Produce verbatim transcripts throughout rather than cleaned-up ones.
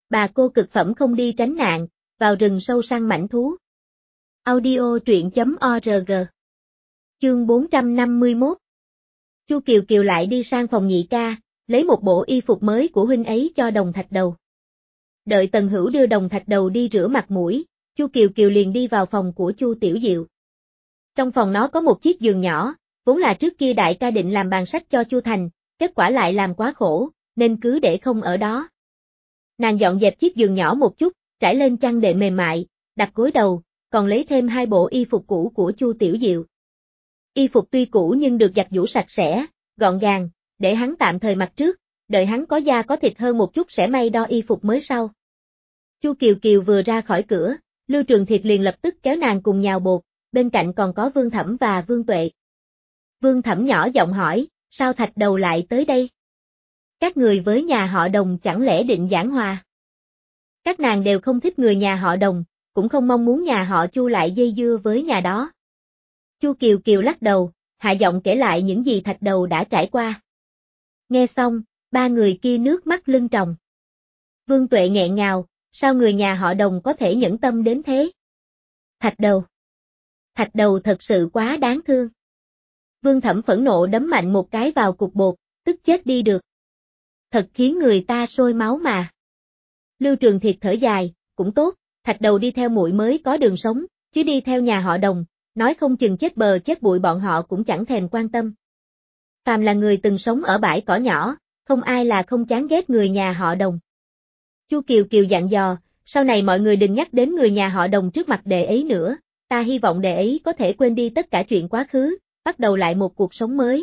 Bà cô cực phẩm không đi tránh nạn, vào rừng sâu săn mãnh thú. Audio truyện chấm org. Chương bốn trăm năm mươi mốt. Chu Kiều Kiều lại đi sang phòng nhị ca, lấy một bộ y phục mới của huynh ấy cho Đồng Thạch Đầu. Đợi Tần Hữu đưa Đồng Thạch Đầu đi rửa mặt mũi, Chu Kiều Kiều liền đi vào phòng của Chu Tiểu Diệu. Trong phòng nó có một chiếc giường nhỏ, vốn là trước kia đại ca định làm bàn sách cho Chu Thành, kết quả lại làm quá khổ, nên cứ để không ở đó. Nàng dọn dẹp chiếc giường nhỏ một chút, trải lên chăn đệm mềm mại, đặt gối đầu, còn lấy thêm hai bộ y phục cũ của Chu Tiểu Diệu. Y phục tuy cũ nhưng được giặt giũ sạch sẽ, gọn gàng, để hắn tạm thời mặc trước, đợi hắn có da có thịt hơn một chút sẽ may đo y phục mới sau. Chu Kiều Kiều vừa ra khỏi cửa, Lưu Trường Thiệt liền lập tức kéo nàng cùng nhào bột, bên cạnh còn có Vương Thẩm và Vương Tuệ. Vương Thẩm nhỏ giọng hỏi, sao Thạch Đầu lại tới đây? Các người với nhà họ Đồng chẳng lẽ định giảng hòa? Các nàng đều không thích người nhà họ Đồng, cũng không mong muốn nhà họ Chu lại dây dưa với nhà đó. Chu Kiều Kiều lắc đầu, hạ giọng kể lại những gì Thạch Đầu đã trải qua. Nghe xong, ba người kia nước mắt lưng tròng. Vương Tuệ nghẹn ngào, sao người nhà họ Đồng có thể nhẫn tâm đến thế? Thạch Đầu. Thạch Đầu thật sự quá đáng thương. Vương Thẩm phẫn nộ đấm mạnh một cái vào cục bột, tức chết đi được. Thật khiến người ta sôi máu mà. Lưu Trường Thiệt thở dài, cũng tốt, Thạch Đầu đi theo muội mới có đường sống, chứ đi theo nhà họ Đồng, nói không chừng chết bờ chết bụi bọn họ cũng chẳng thèm quan tâm. Phàm là người từng sống ở bãi cỏ nhỏ, không ai là không chán ghét người nhà họ Đồng. Chu Kiều Kiều dặn dò, sau này mọi người đừng nhắc đến người nhà họ Đồng trước mặt đệ ấy nữa, ta hy vọng đệ ấy có thể quên đi tất cả chuyện quá khứ, bắt đầu lại một cuộc sống mới.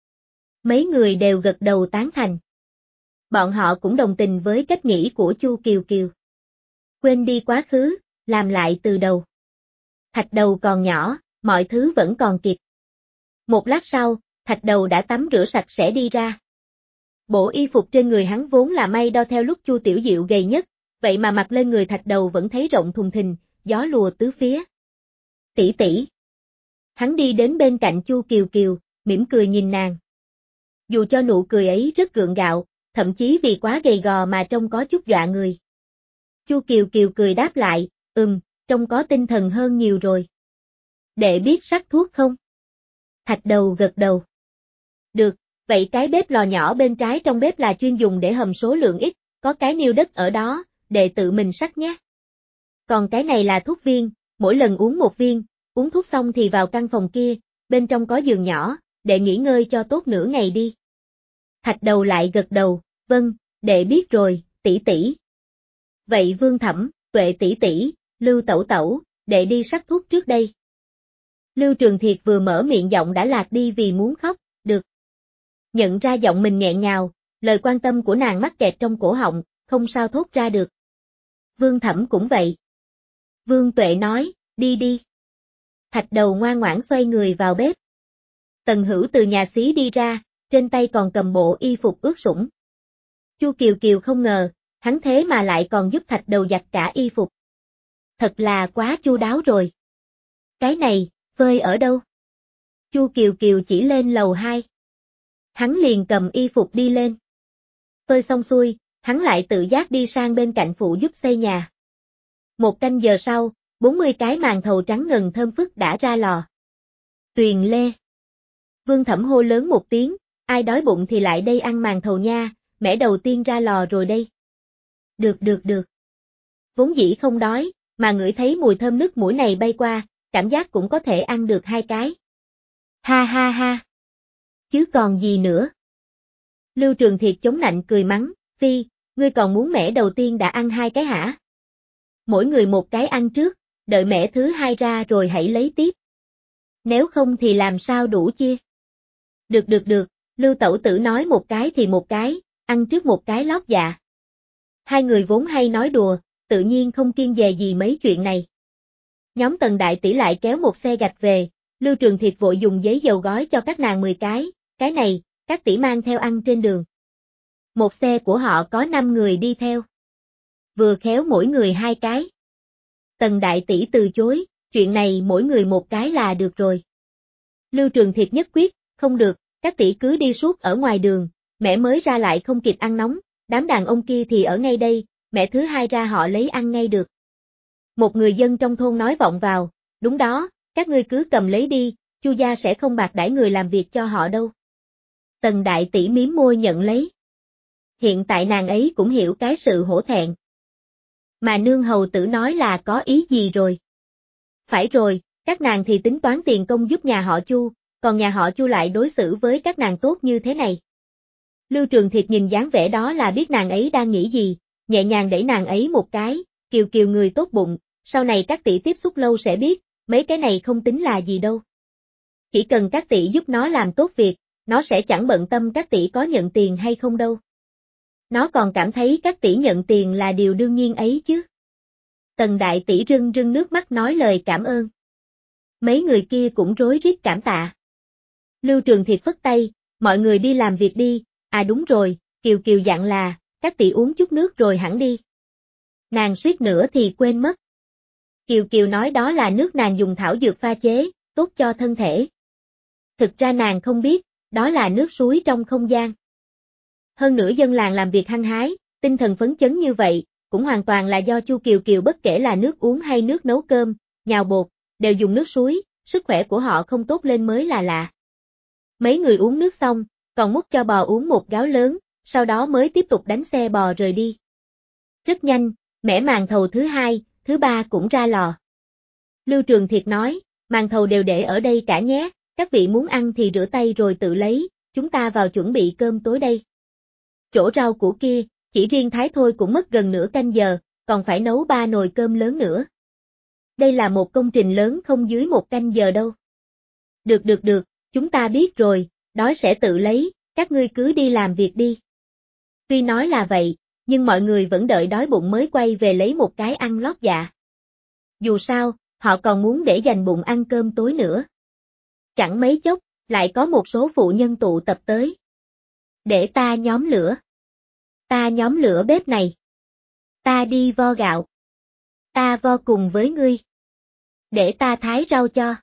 Mấy người đều gật đầu tán thành. Bọn họ cũng đồng tình với cách nghĩ của Chu Kiều Kiều. Quên đi quá khứ, làm lại từ đầu. Thạch Đầu còn nhỏ, mọi thứ vẫn còn kịp. Một lát sau, Thạch Đầu đã tắm rửa sạch sẽ đi ra. Bộ y phục trên người hắn vốn là may đo theo lúc Chu Tiểu Diệu gầy nhất, vậy mà mặc lên người Thạch Đầu vẫn thấy rộng thùng thình, gió lùa tứ phía. Tỷ tỷ. Hắn đi đến bên cạnh Chu Kiều Kiều, mỉm cười nhìn nàng. Dù cho nụ cười ấy rất gượng gạo, thậm chí vì quá gầy gò mà trông có chút dọa người. Chu Kiều Kiều cười đáp lại, ừm, trông có tinh thần hơn nhiều rồi. Đệ biết sắc thuốc không? Thạch Đầu gật đầu. Được, vậy cái bếp lò nhỏ bên trái trong bếp là chuyên dùng để hầm số lượng ít, có cái niêu đất ở đó, đệ tự mình sắc nhé. Còn cái này là thuốc viên, mỗi lần uống một viên, uống thuốc xong thì vào căn phòng kia, bên trong có giường nhỏ, đệ nghỉ ngơi cho tốt nửa ngày đi. Thạch Đầu lại gật đầu, vâng, đệ biết rồi, tỷ tỷ. Vậy Vương Thẩm, Tuệ tỷ tỷ, Lưu Tẩu Tẩu, đệ đi sắc thuốc trước đây. Lưu Trường Thiệt vừa mở miệng giọng đã lạc đi vì muốn khóc, được. Nhận ra giọng mình nghẹn ngào, lời quan tâm của nàng mắc kẹt trong cổ họng, không sao thốt ra được. Vương Thẩm cũng vậy. Vương Tuệ nói, đi đi. Thạch Đầu ngoan ngoãn xoay người vào bếp. Tần Hữu từ nhà xí đi ra, trên tay còn cầm bộ y phục ướt sũng. Chu Kiều Kiều không ngờ, hắn thế mà lại còn giúp Thạch Đầu giặt cả y phục. Thật là quá chu đáo rồi. Cái này, phơi ở đâu? Chu Kiều Kiều chỉ lên lầu hai. Hắn liền cầm y phục đi lên. Phơi xong xuôi, hắn lại tự giác đi sang bên cạnh phụ giúp xây nhà. Một canh giờ sau, bốn mươi cái màn thầu trắng ngần thơm phức đã ra lò. Tuyền Lê. Vương Thẩm hô lớn một tiếng, ai đói bụng thì lại đây ăn màn thầu nha, mẻ đầu tiên ra lò rồi đây. Được được được. Vốn dĩ không đói, mà ngửi thấy mùi thơm nước mũi này bay qua, cảm giác cũng có thể ăn được hai cái. Ha ha ha. Chứ còn gì nữa. Lưu Trường Thiệt chống nạnh cười mắng, Phi, ngươi còn muốn mẻ đầu tiên đã ăn hai cái hả? Mỗi người một cái ăn trước, đợi mẻ thứ hai ra rồi hãy lấy tiếp. Nếu không thì làm sao đủ chia? Được được được, Lưu Tẩu Tử nói một cái thì một cái, ăn trước một cái lót dạ. Hai người vốn hay nói đùa, tự nhiên không kiêng dè gì mấy chuyện này. Nhóm Tần đại tỷ lại kéo một xe gạch về, Lưu Trường Thiệt vội dùng giấy dầu gói cho các nàng mười cái, cái này, các tỷ mang theo ăn trên đường. Một xe của họ có năm người đi theo. Vừa khéo mỗi người hai cái. Tần đại tỷ từ chối, chuyện này mỗi người một cái là được rồi. Lưu Trường Thiệt nhất quyết, không được, các tỷ cứ đi suốt ở ngoài đường, mẻ mới ra lại không kịp ăn nóng, đám đàn ông kia thì ở ngay đây, mẹ thứ hai ra họ lấy ăn ngay được. Một người dân trong thôn nói vọng vào, đúng đó, các ngươi cứ cầm lấy đi, Chu gia sẽ không bạc đãi người làm việc cho họ đâu. Tần đại tỷ mím môi nhận lấy. Hiện tại nàng ấy cũng hiểu cái sự hổ thẹn. Mà nương hầu tử nói là có ý gì rồi? Phải rồi, các nàng thì tính toán tiền công giúp nhà họ Chu, còn nhà họ Chu lại đối xử với các nàng tốt như thế này. Lưu Trường Thiệt nhìn dáng vẻ đó là biết nàng ấy đang nghĩ gì, nhẹ nhàng đẩy nàng ấy một cái, Kiều Kiều người tốt bụng, sau này các tỷ tiếp xúc lâu sẽ biết, mấy cái này không tính là gì đâu. Chỉ cần các tỷ giúp nó làm tốt việc, nó sẽ chẳng bận tâm các tỷ có nhận tiền hay không đâu. Nó còn cảm thấy các tỷ nhận tiền là điều đương nhiên ấy chứ. Tần đại tỷ rưng rưng nước mắt nói lời cảm ơn. Mấy người kia cũng rối rít cảm tạ. Lưu Trường Thiệt phất tay, mọi người đi làm việc đi, à đúng rồi, Kiều Kiều dặn là, các tỷ uống chút nước rồi hẳn đi. Nàng suýt nữa thì quên mất. Kiều Kiều nói đó là nước nàng dùng thảo dược pha chế, tốt cho thân thể. Thực ra nàng không biết, đó là nước suối trong không gian. Hơn nữa dân làng làm việc hăng hái, tinh thần phấn chấn như vậy, cũng hoàn toàn là do Chu Kiều Kiều bất kể là nước uống hay nước nấu cơm, nhào bột, đều dùng nước suối, sức khỏe của họ không tốt lên mới là lạ. Mấy người uống nước xong, còn múc cho bò uống một gáo lớn, sau đó mới tiếp tục đánh xe bò rời đi. Rất nhanh, mẻ màn thầu thứ hai, thứ ba cũng ra lò. Lưu Trường Thiệt nói, màn thầu đều để ở đây cả nhé, các vị muốn ăn thì rửa tay rồi tự lấy, chúng ta vào chuẩn bị cơm tối đây. Chỗ rau củ kia, chỉ riêng thái thôi cũng mất gần nửa canh giờ, còn phải nấu ba nồi cơm lớn nữa. Đây là một công trình lớn không dưới một canh giờ đâu. Được được được, chúng ta biết rồi, đói sẽ tự lấy, các ngươi cứ đi làm việc đi. Tuy nói là vậy, nhưng mọi người vẫn đợi đói bụng mới quay về lấy một cái ăn lót dạ. Dù sao, họ còn muốn để dành bụng ăn cơm tối nữa. Chẳng mấy chốc, lại có một số phụ nhân tụ tập tới. Để ta nhóm lửa. Ta nhóm lửa bếp này. Ta đi vo gạo. Ta vo cùng với ngươi. Để ta thái rau cho.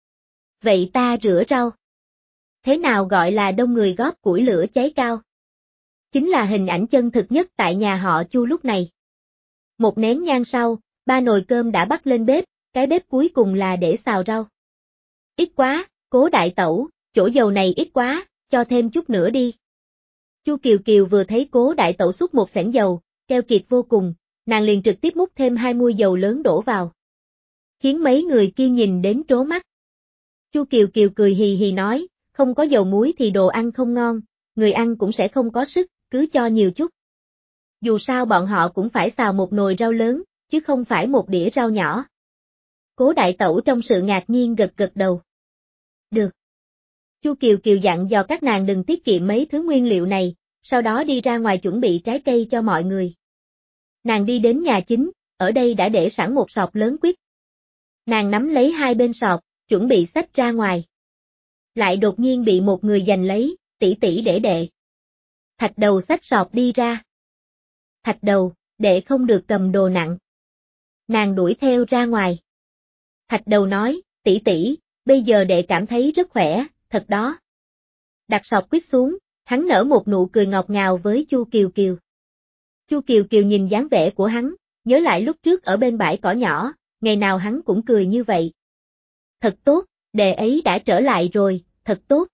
Vậy ta rửa rau. Thế nào gọi là đông người góp củi lửa cháy cao? Chính là hình ảnh chân thực nhất tại nhà họ Chu lúc này. Một nén nhang sau, ba nồi cơm đã bắt lên bếp, cái bếp cuối cùng là để xào rau. Ít quá, Cố đại tẩu, chỗ dầu này ít quá, cho thêm chút nữa đi. Chu Kiều Kiều vừa thấy Cố đại tẩu xúc một xẻng dầu, keo kiệt vô cùng, nàng liền trực tiếp múc thêm hai muôi dầu lớn đổ vào. Khiến mấy người kia nhìn đến trố mắt. Chu Kiều Kiều cười hì hì nói, không có dầu muối thì đồ ăn không ngon, người ăn cũng sẽ không có sức, cứ cho nhiều chút. Dù sao bọn họ cũng phải xào một nồi rau lớn, chứ không phải một đĩa rau nhỏ. Cố đại tẩu trong sự ngạc nhiên gật gật đầu. Được. Chu Kiều Kiều dặn dò các nàng đừng tiết kiệm mấy thứ nguyên liệu này, sau đó đi ra ngoài chuẩn bị trái cây cho mọi người. Nàng đi đến nhà chính, ở đây đã để sẵn một sọt lớn quýt. Nàng nắm lấy hai bên sọt, chuẩn bị xách ra ngoài. Lại đột nhiên bị một người giành lấy, tỷ tỷ để đệ. Thạch đầu xách sọt đi ra. Thạch đầu, đệ không được cầm đồ nặng. Nàng đuổi theo ra ngoài. Thạch đầu nói, tỷ tỷ, bây giờ đệ cảm thấy rất khỏe, thật đó. Đặt sọt quýt xuống, hắn nở một nụ cười ngọt ngào với Chu Kiều Kiều. Chu Kiều Kiều nhìn dáng vẻ của hắn, nhớ lại lúc trước ở bên bãi cỏ nhỏ, ngày nào hắn cũng cười như vậy. Thật tốt, đệ ấy đã trở lại rồi, thật tốt.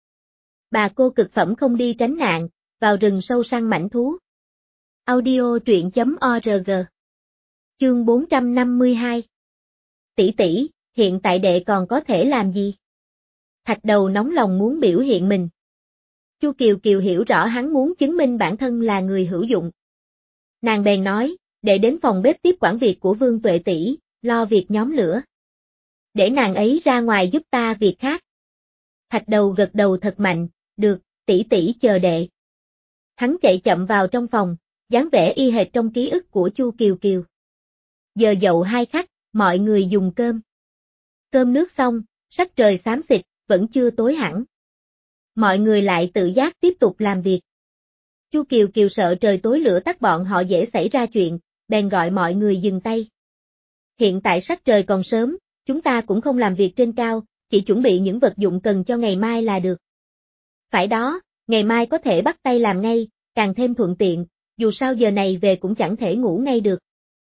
Bà cô cực phẩm không đi tránh nạn, vào rừng sâu săn mãnh thú. Audio truyện chấm org. Chương bốn trăm năm mươi hai. Tỷ tỷ, hiện tại đệ còn có thể làm gì? Thạch đầu nóng lòng muốn biểu hiện mình. Chu Kiều Kiều hiểu rõ hắn muốn chứng minh bản thân là người hữu dụng. Nàng bèn nói, đệ đến phòng bếp tiếp quản việc của Vương Tuệ tỷ, lo việc nhóm lửa. Để nàng ấy ra ngoài giúp ta việc khác. Thạch đầu gật đầu thật mạnh, được, tỷ tỷ chờ đệ. Hắn chạy chậm vào trong phòng, dáng vẻ y hệt trong ký ức của Chu Kiều Kiều. Giờ dậu hai khắc, mọi người dùng cơm. Cơm nước xong, sắc trời xám xịt, vẫn chưa tối hẳn. Mọi người lại tự giác tiếp tục làm việc. Chu Kiều Kiều sợ trời tối lửa tắt bọn họ dễ xảy ra chuyện, bèn gọi mọi người dừng tay. Hiện tại sắc trời còn sớm, chúng ta cũng không làm việc trên cao, chỉ chuẩn bị những vật dụng cần cho ngày mai là được. Phải đó, ngày mai có thể bắt tay làm ngay, càng thêm thuận tiện, dù sao giờ này về cũng chẳng thể ngủ ngay được.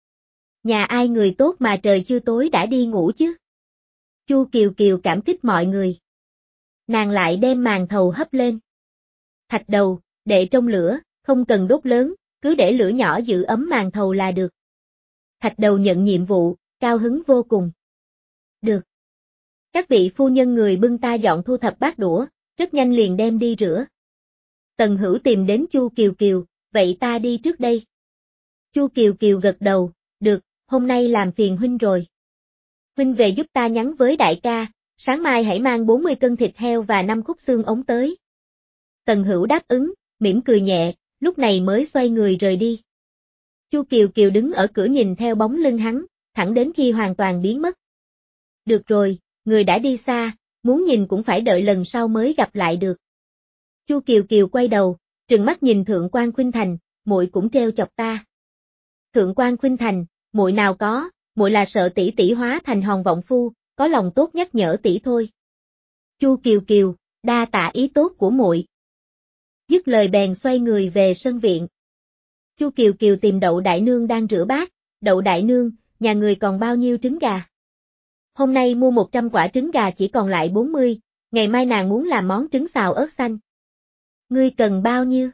Nhà ai người tốt mà trời chưa tối đã đi ngủ chứ. Chu Kiều Kiều cảm kích mọi người. Nàng lại đem màn thầu hấp lên. Thạch đầu, để trong lửa, không cần đốt lớn, cứ để lửa nhỏ giữ ấm màn thầu là được. Thạch đầu nhận nhiệm vụ, cao hứng vô cùng. Được. Các vị phu nhân người bưng ta dọn thu thập bát đũa, rất nhanh liền đem đi rửa. Tần Hữu tìm đến Chu Kiều Kiều, vậy ta đi trước đây. Chu Kiều Kiều gật đầu, được, hôm nay làm phiền huynh rồi. Huynh về giúp ta nhắn với đại ca, sáng mai hãy mang bốn mươi cân thịt heo và năm khúc xương ống tới. Tần Hữu đáp ứng, mỉm cười nhẹ, lúc này mới xoay người rời đi. Chu Kiều Kiều đứng ở cửa nhìn theo bóng lưng hắn, thẳng đến khi hoàn toàn biến mất. Được rồi, người đã đi xa, muốn nhìn cũng phải đợi lần sau mới gặp lại được. Chu Kiều Kiều quay đầu, trừng mắt nhìn Thượng quan Khuynh Thành, muội cũng trêu chọc ta. Thượng quan Khuynh Thành, muội nào có, muội là sợ tỷ tỷ hóa thành hòn vọng phu, có lòng tốt nhắc nhở tỷ thôi. Chu Kiều Kiều, đa tạ ý tốt của muội. Dứt lời bèn xoay người về sân viện. Chu Kiều Kiều tìm Đậu Đại Nương đang rửa bát, Đậu Đại Nương, nhà người còn bao nhiêu trứng gà? Hôm nay mua một trăm quả trứng gà chỉ còn lại bốn mươi, ngày mai nàng muốn làm món trứng xào ớt xanh. Ngươi cần bao nhiêu?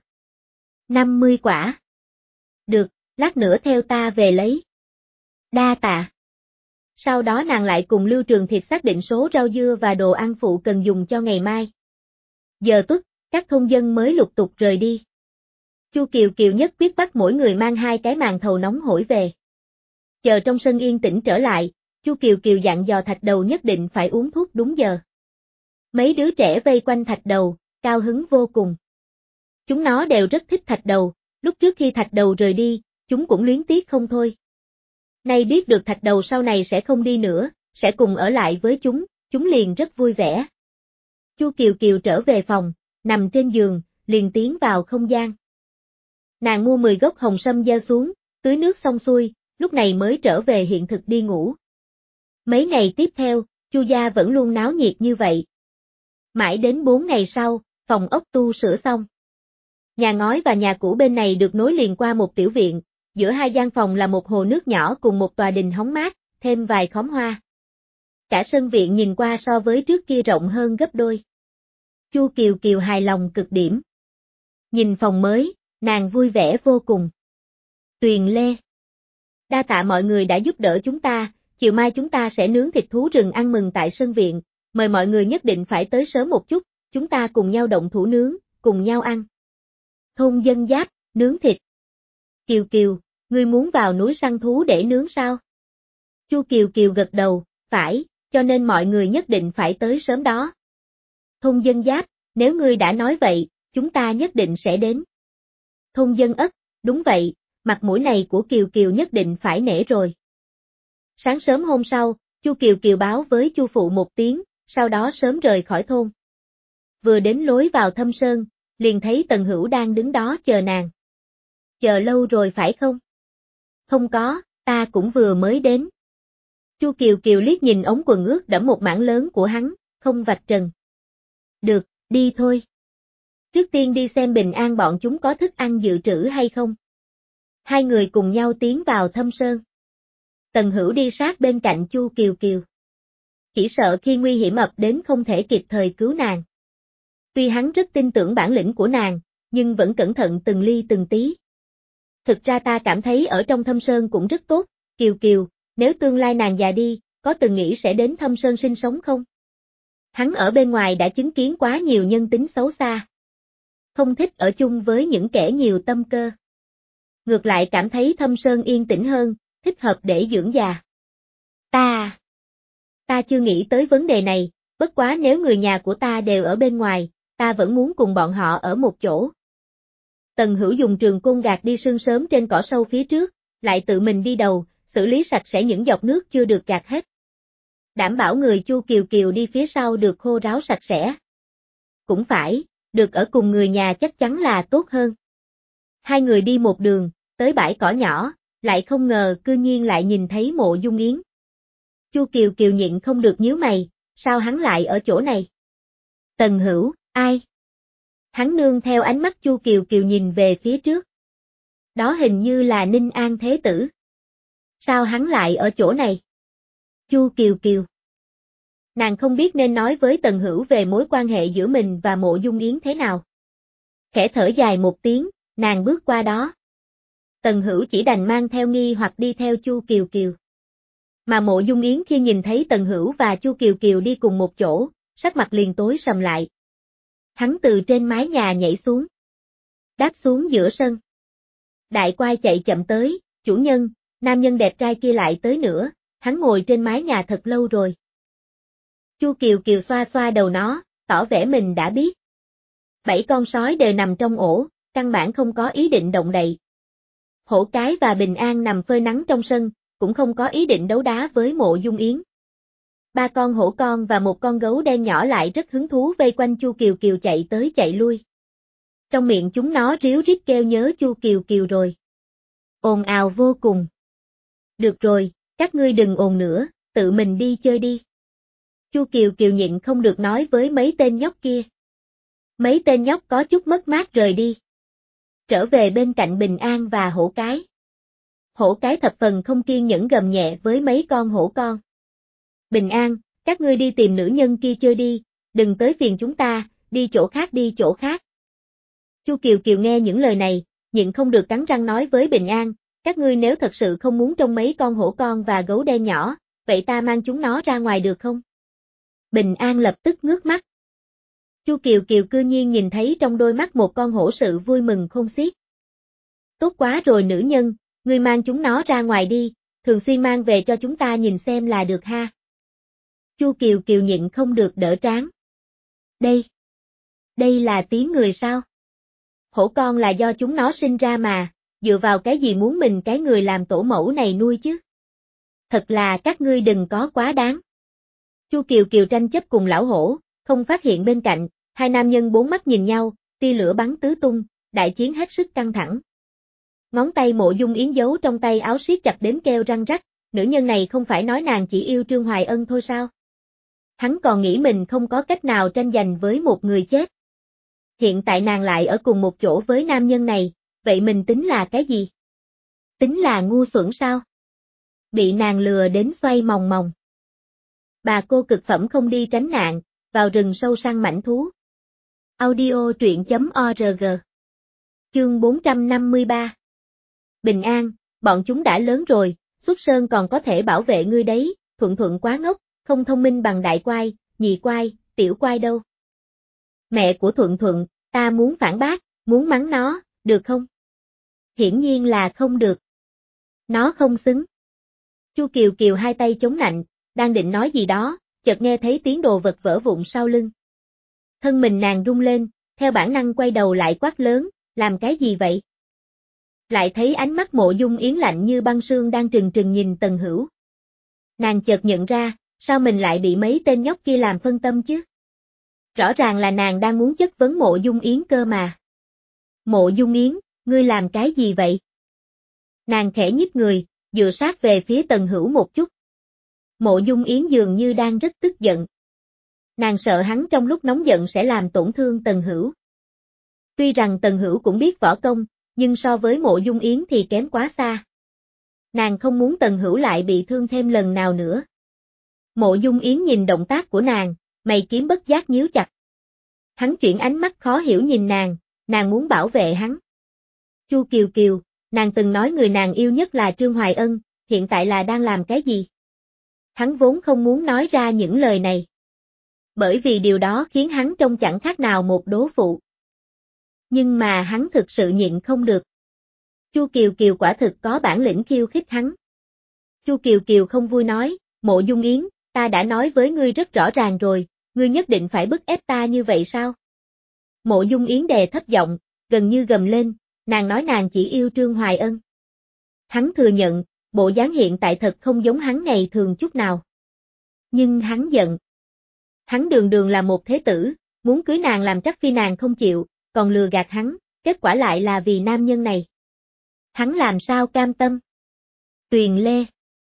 năm mươi quả. Được, lát nữa theo ta về lấy. Đa tạ. Sau đó nàng lại cùng Lưu Trường Thiệt xác định số rau dưa và đồ ăn phụ cần dùng cho ngày mai. Giờ tuất, các thôn dân mới lục tục rời đi. Chu Kiều Kiều nhất quyết bắt mỗi người mang hai cái màn thầu nóng hổi về. Chờ trong sân yên tĩnh trở lại, Chu Kiều Kiều dặn dò Thạch Đầu nhất định phải uống thuốc đúng giờ. Mấy đứa trẻ vây quanh Thạch Đầu, cao hứng vô cùng. Chúng nó đều rất thích Thạch Đầu, lúc trước khi Thạch Đầu rời đi, chúng cũng luyến tiếc không thôi. Nay biết được Thạch Đầu sau này sẽ không đi nữa, sẽ cùng ở lại với chúng, chúng liền rất vui vẻ. Chu Kiều Kiều trở về phòng, nằm trên giường, liền tiến vào không gian. Nàng mua mười gốc hồng sâm gieo xuống, tưới nước xong xuôi, lúc này mới trở về hiện thực đi ngủ. Mấy ngày tiếp theo, Chu gia vẫn luôn náo nhiệt như vậy. Mãi đến bốn ngày sau, phòng ốc tu sửa xong. Nhà ngói và nhà cũ bên này được nối liền qua một tiểu viện, giữa hai gian phòng là một hồ nước nhỏ cùng một tòa đình hóng mát, thêm vài khóm hoa. Cả sân viện nhìn qua so với trước kia rộng hơn gấp đôi. Chu Kiều Kiều hài lòng cực điểm. Nhìn phòng mới, nàng vui vẻ vô cùng. Tuyền Lê. Đa tạ mọi người đã giúp đỡ chúng ta, chiều mai chúng ta sẽ nướng thịt thú rừng ăn mừng tại sân viện, mời mọi người nhất định phải tới sớm một chút, chúng ta cùng nhau động thủ nướng, cùng nhau ăn. Thôn dân Giáp, nướng thịt. Kiều Kiều, ngươi muốn vào núi săn thú để nướng sao? Chu Kiều Kiều gật đầu, phải, cho nên mọi người nhất định phải tới sớm đó. Thôn dân Giáp, nếu ngươi đã nói vậy, chúng ta nhất định sẽ đến. Thôn dân Ất, đúng vậy, mặt mũi này của Kiều Kiều nhất định phải nể rồi. Sáng sớm hôm sau, Chu Kiều Kiều báo với Chu phụ một tiếng, sau đó sớm rời khỏi thôn. Vừa đến lối vào Thâm Sơn, liền thấy Tần Hữu đang đứng đó chờ nàng. Chờ lâu rồi phải không? Không có, ta cũng vừa mới đến. Chu Kiều Kiều liếc nhìn ống quần ướt đẫm một mảng lớn của hắn, không vạch trần. Được, đi thôi. Trước tiên đi xem bình an bọn chúng có thức ăn dự trữ hay không. Hai người cùng nhau tiến vào Thâm Sơn. Tần Hữu đi sát bên cạnh Chu Kiều Kiều. Chỉ sợ khi nguy hiểm ập đến không thể kịp thời cứu nàng. Tuy hắn rất tin tưởng bản lĩnh của nàng, nhưng vẫn cẩn thận từng ly từng tí. Thực ra ta cảm thấy ở trong Thâm Sơn cũng rất tốt, Kiều Kiều, nếu tương lai nàng già đi, có từng nghĩ sẽ đến Thâm Sơn sinh sống không? Hắn ở bên ngoài đã chứng kiến quá nhiều nhân tính xấu xa. Không thích ở chung với những kẻ nhiều tâm cơ. Ngược lại cảm thấy Thâm Sơn yên tĩnh hơn, thích hợp để dưỡng già. Ta... Ta chưa nghĩ tới vấn đề này, bất quá nếu người nhà của ta đều ở bên ngoài, ta vẫn muốn cùng bọn họ ở một chỗ. Tần Hữu dùng trường côn gạt đi sương sớm trên cỏ sâu phía trước, lại tự mình đi đầu, xử lý sạch sẽ những giọt nước chưa được gạt hết. Đảm bảo người Chu Kiều Kiều đi phía sau được khô ráo sạch sẽ. Cũng phải, được ở cùng người nhà chắc chắn là tốt hơn. Hai người đi một đường, tới bãi cỏ nhỏ, lại không ngờ cư nhiên lại nhìn thấy Mộ Dung Yến. Chu Kiều Kiều nhịn không được nhíu mày, sao hắn lại ở chỗ này? Tần Hữu, ai? Hắn nương theo ánh mắt Chu Kiều Kiều nhìn về phía trước. Đó hình như là Ninh An Thế Tử. Sao hắn lại ở chỗ này? Chu Kiều Kiều. Nàng không biết nên nói với Tần Hữu về mối quan hệ giữa mình và Mộ Dung Yến thế nào. Khẽ thở dài một tiếng, nàng bước qua đó. Tần Hữu chỉ đành mang theo nghi hoặc đi theo Chu Kiều Kiều. Mà Mộ Dung Yến khi nhìn thấy Tần Hữu và Chu Kiều Kiều đi cùng một chỗ, sắc mặt liền tối sầm lại. Hắn từ trên mái nhà nhảy xuống. Đáp xuống giữa sân. Đại Quai chạy chậm tới, chủ nhân, nam nhân đẹp trai kia lại tới nữa, hắn ngồi trên mái nhà thật lâu rồi. Chu Kiều Kiều xoa xoa đầu nó, tỏ vẻ mình đã biết. Bảy con sói đều nằm trong ổ, căn bản không có ý định động đậy. Hổ Cái và Bình An nằm phơi nắng trong sân, cũng không có ý định đấu đá với Mộ Dung Yến. Ba con hổ con và một con gấu đen nhỏ lại rất hứng thú vây quanh Chu Kiều Kiều chạy tới chạy lui. Trong miệng chúng nó ríu rít kêu nhớ Chu Kiều Kiều rồi. Ồn ào vô cùng. Được rồi, các ngươi đừng ồn nữa, tự mình đi chơi đi. Chu Kiều Kiều nhịn không được nói với mấy tên nhóc kia. Mấy tên nhóc có chút mất mát rời đi. Trở về bên cạnh Bình An và Hổ Cái. Hổ Cái thập phần không kiên nhẫn gầm nhẹ với mấy con hổ con. Bình An, các ngươi đi tìm nữ nhân kia chơi đi, đừng tới phiền chúng ta, đi chỗ khác đi chỗ khác. Chu Kiều Kiều nghe những lời này, nhịn không được cắn răng nói với Bình An, các ngươi nếu thật sự không muốn trông mấy con hổ con và gấu đen nhỏ, vậy ta mang chúng nó ra ngoài được không? Bình An lập tức ngước mắt. Chu Kiều Kiều cư nhiên nhìn thấy trong đôi mắt một con hổ sự vui mừng khôn xiết. Tốt quá rồi nữ nhân, ngươi mang chúng nó ra ngoài đi, thường xuyên mang về cho chúng ta nhìn xem là được ha. Chu Kiều Kiều nhịn không được đỡ trán. Đây, đây là tiếng người sao? Hổ con là do chúng nó sinh ra mà, dựa vào cái gì muốn mình cái người làm tổ mẫu này nuôi chứ? Thật là các ngươi đừng có quá đáng. Chu Kiều Kiều tranh chấp cùng lão hổ, không phát hiện bên cạnh, hai nam nhân bốn mắt nhìn nhau, tia lửa bắn tứ tung, đại chiến hết sức căng thẳng. Ngón tay Mộ Dung Yến giấu trong tay áo siết chặt đến kêu răng rắc, nữ nhân này không phải nói nàng chỉ yêu Trương Hoài Ân thôi sao? Hắn còn nghĩ mình không có cách nào tranh giành với một người chết. Hiện tại nàng lại ở cùng một chỗ với nam nhân này, vậy mình tính là cái gì? Tính là ngu xuẩn sao? Bị nàng lừa đến xoay mòng mòng. Bà cô cực phẩm không đi tránh nạn, vào rừng sâu săn mãnh thú. Audio truyện chấm org. Chương bốn trăm năm mươi ba. Bình An, bọn chúng đã lớn rồi, Xuất Sơn còn có thể bảo vệ ngươi đấy, Thuận Thuận quá ngốc, không thông minh bằng Đại Quai, Nhị Quai, Tiểu Quai đâu. Mẹ của Thuận Thuận, ta muốn phản bác, muốn mắng nó, được không? Hiển nhiên là không được. Nó không xứng. Chu Kiều Kiều hai tay chống nạnh, đang định nói gì đó, chợt nghe thấy tiếng đồ vật vỡ vụn sau lưng. Thân mình nàng rung lên, theo bản năng quay đầu lại quát lớn, làm cái gì vậy? Lại thấy ánh mắt Mộ Dung Yến lạnh như băng sương đang trừng trừng nhìn Tần Hữu. Nàng chợt nhận ra, sao mình lại bị mấy tên nhóc kia làm phân tâm chứ? Rõ ràng là nàng đang muốn chất vấn Mộ Dung Yến cơ mà. Mộ Dung Yến, ngươi làm cái gì vậy? Nàng khẽ nhích người, dựa sát về phía Tần Hữu một chút. Mộ Dung Yến dường như đang rất tức giận. Nàng sợ hắn trong lúc nóng giận sẽ làm tổn thương Tần Hữu. Tuy rằng Tần Hữu cũng biết võ công, nhưng so với Mộ Dung Yến thì kém quá xa. Nàng không muốn Tần Hữu lại bị thương thêm lần nào nữa. Mộ Dung Yến nhìn động tác của nàng, mày kiếm bất giác nhíu chặt. Hắn chuyển ánh mắt khó hiểu nhìn nàng, nàng muốn bảo vệ hắn. Chu Kiều Kiều, nàng từng nói người nàng yêu nhất là Trương Hoài Ân, hiện tại là đang làm cái gì? Hắn vốn không muốn nói ra những lời này. Bởi vì điều đó khiến hắn trông chẳng khác nào một đố phụ. Nhưng mà hắn thực sự nhịn không được. Chu Kiều Kiều quả thực có bản lĩnh khiêu khích hắn. Chu Kiều Kiều không vui nói, Mộ Dung Yến, ta đã nói với ngươi rất rõ ràng rồi, ngươi nhất định phải bức ép ta như vậy sao? Mộ Dung Yến đè thấp giọng, gần như gầm lên, nàng nói nàng chỉ yêu Trương Hoài Ân. Hắn thừa nhận, bộ dáng hiện tại thật không giống hắn ngày thường chút nào. Nhưng hắn giận. Hắn đường đường là một thế tử, muốn cưới nàng làm trắc phi nàng không chịu, còn lừa gạt hắn, kết quả lại là vì nam nhân này. Hắn làm sao cam tâm? Tuyền Lê.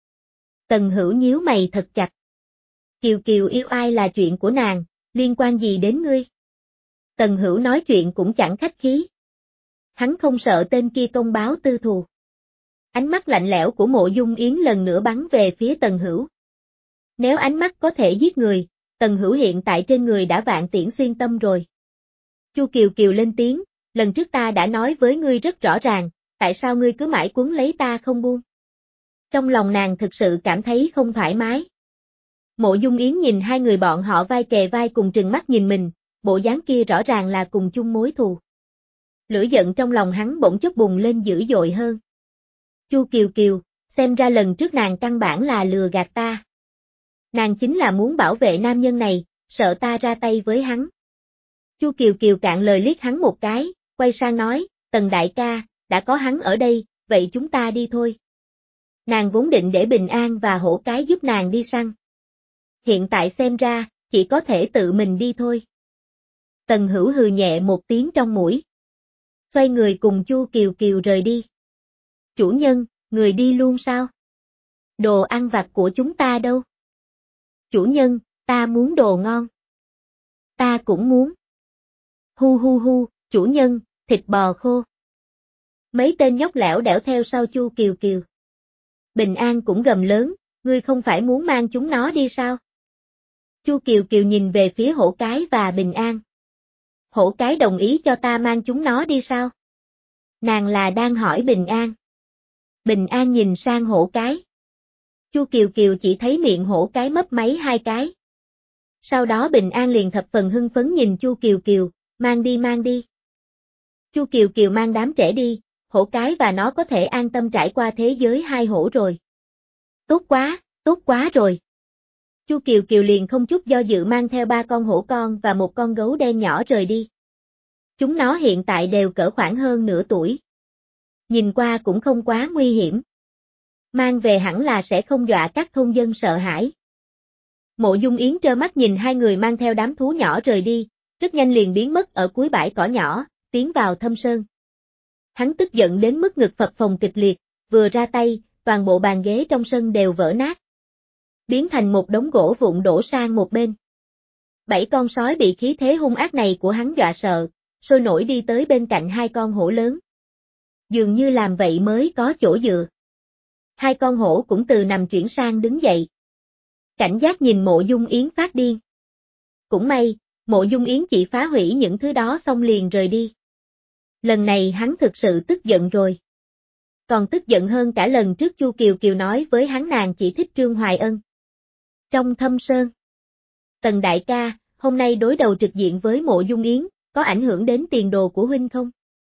Tần Hữu nhíu mày thật chặt. Kiều Kiều yêu ai là chuyện của nàng, liên quan gì đến ngươi? Tần Hữu nói chuyện cũng chẳng khách khí. Hắn không sợ tên kia công báo tư thù. Ánh mắt lạnh lẽo của Mộ Dung Yến lần nữa bắn về phía Tần Hữu. Nếu ánh mắt có thể giết người, Tần Hữu hiện tại trên người đã vạn tiễn xuyên tâm rồi. Chu Kiều Kiều lên tiếng, lần trước ta đã nói với ngươi rất rõ ràng, tại sao ngươi cứ mãi cuốn lấy ta không buông? Trong lòng nàng thực sự cảm thấy không thoải mái. Mộ Dung Yến nhìn hai người bọn họ vai kề vai cùng trừng mắt nhìn mình, bộ dáng kia rõ ràng là cùng chung mối thù. Lửa giận trong lòng hắn bỗng chốc bùng lên dữ dội hơn. Chu Kiều Kiều, xem ra lần trước nàng căn bản là lừa gạt ta. Nàng chính là muốn bảo vệ nam nhân này, sợ ta ra tay với hắn. Chu Kiều Kiều cạn lời liếc hắn một cái, quay sang nói, Tần đại ca, đã có hắn ở đây, vậy chúng ta đi thôi. Nàng vốn định để Bình An và Hổ Cái giúp nàng đi săn. Hiện tại xem ra, chỉ có thể tự mình đi thôi. Tần Hữu hừ nhẹ một tiếng trong mũi. Xoay người cùng Chu Kiều Kiều rời đi. Chủ nhân, người đi luôn sao? Đồ ăn vặt của chúng ta đâu? Chủ nhân, ta muốn đồ ngon. Ta cũng muốn. Hu hu hu, chủ nhân, thịt bò khô. Mấy tên nhóc lẻo đẻo theo sau Chu Kiều Kiều. Bình An cũng gầm lớn, ngươi không phải muốn mang chúng nó đi sao? Chu Kiều Kiều nhìn về phía Hổ Cái và Bình An. Hổ Cái đồng ý cho ta mang chúng nó đi sao? Nàng là đang hỏi Bình An. Bình An nhìn sang Hổ Cái. Chu Kiều Kiều chỉ thấy miệng Hổ Cái mấp máy hai cái. Sau đó Bình An liền thập phần hưng phấn nhìn Chu Kiều Kiều, mang đi mang đi. Chu Kiều Kiều mang đám trẻ đi, Hổ Cái và nó có thể an tâm trải qua thế giới hai hổ rồi. Tốt quá, tốt quá rồi. Chu Kiều Kiều liền không chút do dự mang theo ba con hổ con và một con gấu đen nhỏ rời đi. Chúng nó hiện tại đều cỡ khoảng hơn nửa tuổi. Nhìn qua cũng không quá nguy hiểm. Mang về hẳn là sẽ không dọa các thôn dân sợ hãi. Mộ Dung Yến trơ mắt nhìn hai người mang theo đám thú nhỏ rời đi, rất nhanh liền biến mất ở cuối bãi cỏ nhỏ, tiến vào thâm sơn. Hắn tức giận đến mức ngực phập phồng kịch liệt, vừa ra tay, toàn bộ bàn ghế trong sân đều vỡ nát. Biến thành một đống gỗ vụn đổ sang một bên. Bảy con sói bị khí thế hung ác này của hắn dọa sợ, sôi nổi đi tới bên cạnh hai con hổ lớn. Dường như làm vậy mới có chỗ dựa. Hai con hổ cũng từ nằm chuyển sang đứng dậy. Cảnh giác nhìn Mộ Dung Yến phát điên. Cũng may, Mộ Dung Yến chỉ phá hủy những thứ đó xong liền rời đi. Lần này hắn thực sự tức giận rồi. Còn tức giận hơn cả lần trước Chu Kiều Kiều nói với hắn nàng chỉ thích Trương Hoài Ân. Trong thâm sơn. Tần đại ca, hôm nay đối đầu trực diện với Mộ Dung Yến, có ảnh hưởng đến tiền đồ của huynh không?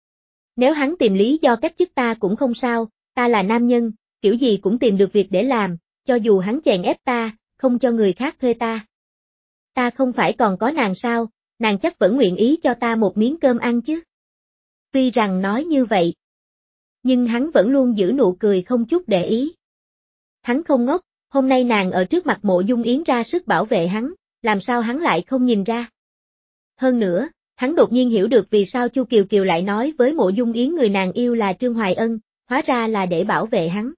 Nếu hắn tìm lý do cách chức ta cũng không sao, ta là nam nhân, kiểu gì cũng tìm được việc để làm, cho dù hắn chèn ép ta, không cho người khác thuê ta. Ta không phải còn có nàng sao, nàng chắc vẫn nguyện ý cho ta một miếng cơm ăn chứ. Tuy rằng nói như vậy, nhưng hắn vẫn luôn giữ nụ cười không chút để ý. Hắn không ngốc, hôm nay nàng ở trước mặt Mộ Dung Yến ra sức bảo vệ hắn, làm sao hắn lại không nhìn ra. Hơn nữa, hắn đột nhiên hiểu được vì sao Chu Kiều Kiều lại nói với Mộ Dung Yến người nàng yêu là Trương Hoài Ân, hóa ra là để bảo vệ hắn.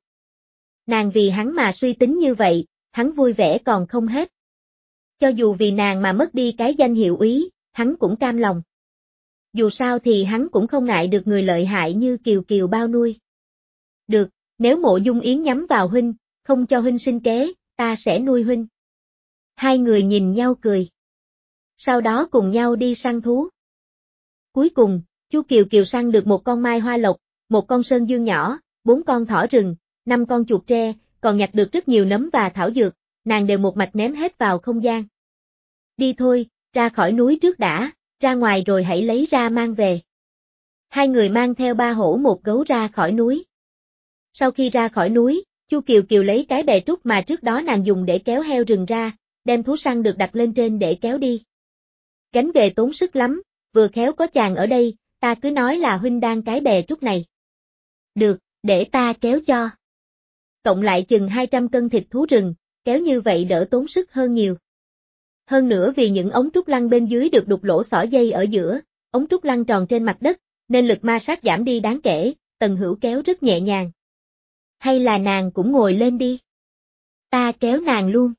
Nàng vì hắn mà suy tính như vậy, hắn vui vẻ còn không hết. Cho dù vì nàng mà mất đi cái danh hiệu úy, hắn cũng cam lòng. Dù sao thì hắn cũng không ngại được người lợi hại như Kiều Kiều bao nuôi. Được, nếu Mộ Dung Yến nhắm vào huynh, không cho huynh sinh kế, ta sẽ nuôi huynh. Hai người nhìn nhau cười. Sau đó cùng nhau đi săn thú. Cuối cùng, Chu Kiều Kiều săn được một con mai hoa lộc, một con sơn dương nhỏ, bốn con thỏ rừng, năm con chuột tre, còn nhặt được rất nhiều nấm và thảo dược, nàng đều một mạch ném hết vào không gian. Đi thôi, ra khỏi núi trước đã, ra ngoài rồi hãy lấy ra mang về. Hai người mang theo ba hổ một gấu ra khỏi núi. Sau khi ra khỏi núi, Chu Kiều Kiều lấy cái bè trúc mà trước đó nàng dùng để kéo heo rừng ra, đem thú săn được đặt lên trên để kéo đi. Gánh về tốn sức lắm, vừa khéo có chàng ở đây, ta cứ nói là huynh đang cái bè trúc này. Được, để ta kéo cho. Cộng lại chừng hai trăm cân thịt thú rừng, kéo như vậy đỡ tốn sức hơn nhiều. Hơn nữa vì những ống trúc lăn bên dưới được đục lỗ xỏ dây ở giữa, ống trúc lăn tròn trên mặt đất, nên lực ma sát giảm đi đáng kể, Tần Hữu kéo rất nhẹ nhàng. Hay là nàng cũng ngồi lên đi. Ta kéo nàng luôn.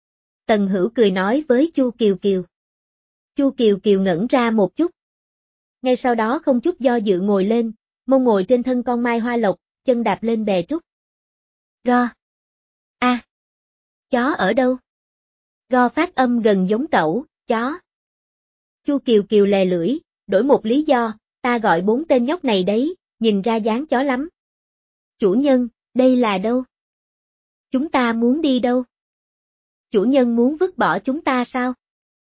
Tần Hữu cười nói với Chu Kiều Kiều. Chu Kiều Kiều ngẩn ra một chút. Ngay sau đó không chút do dự ngồi lên, mông ngồi trên thân con mai hoa lộc, chân đạp lên bè trúc. Go. A. À. Chó ở đâu? Go phát âm gần giống cẩu, chó. Chu Kiều Kiều lè lưỡi, đổi một lý do, ta gọi bốn tên nhóc này đấy, nhìn ra dáng chó lắm. Chủ nhân, đây là đâu? Chúng ta muốn đi đâu? Chủ nhân muốn vứt bỏ chúng ta sao?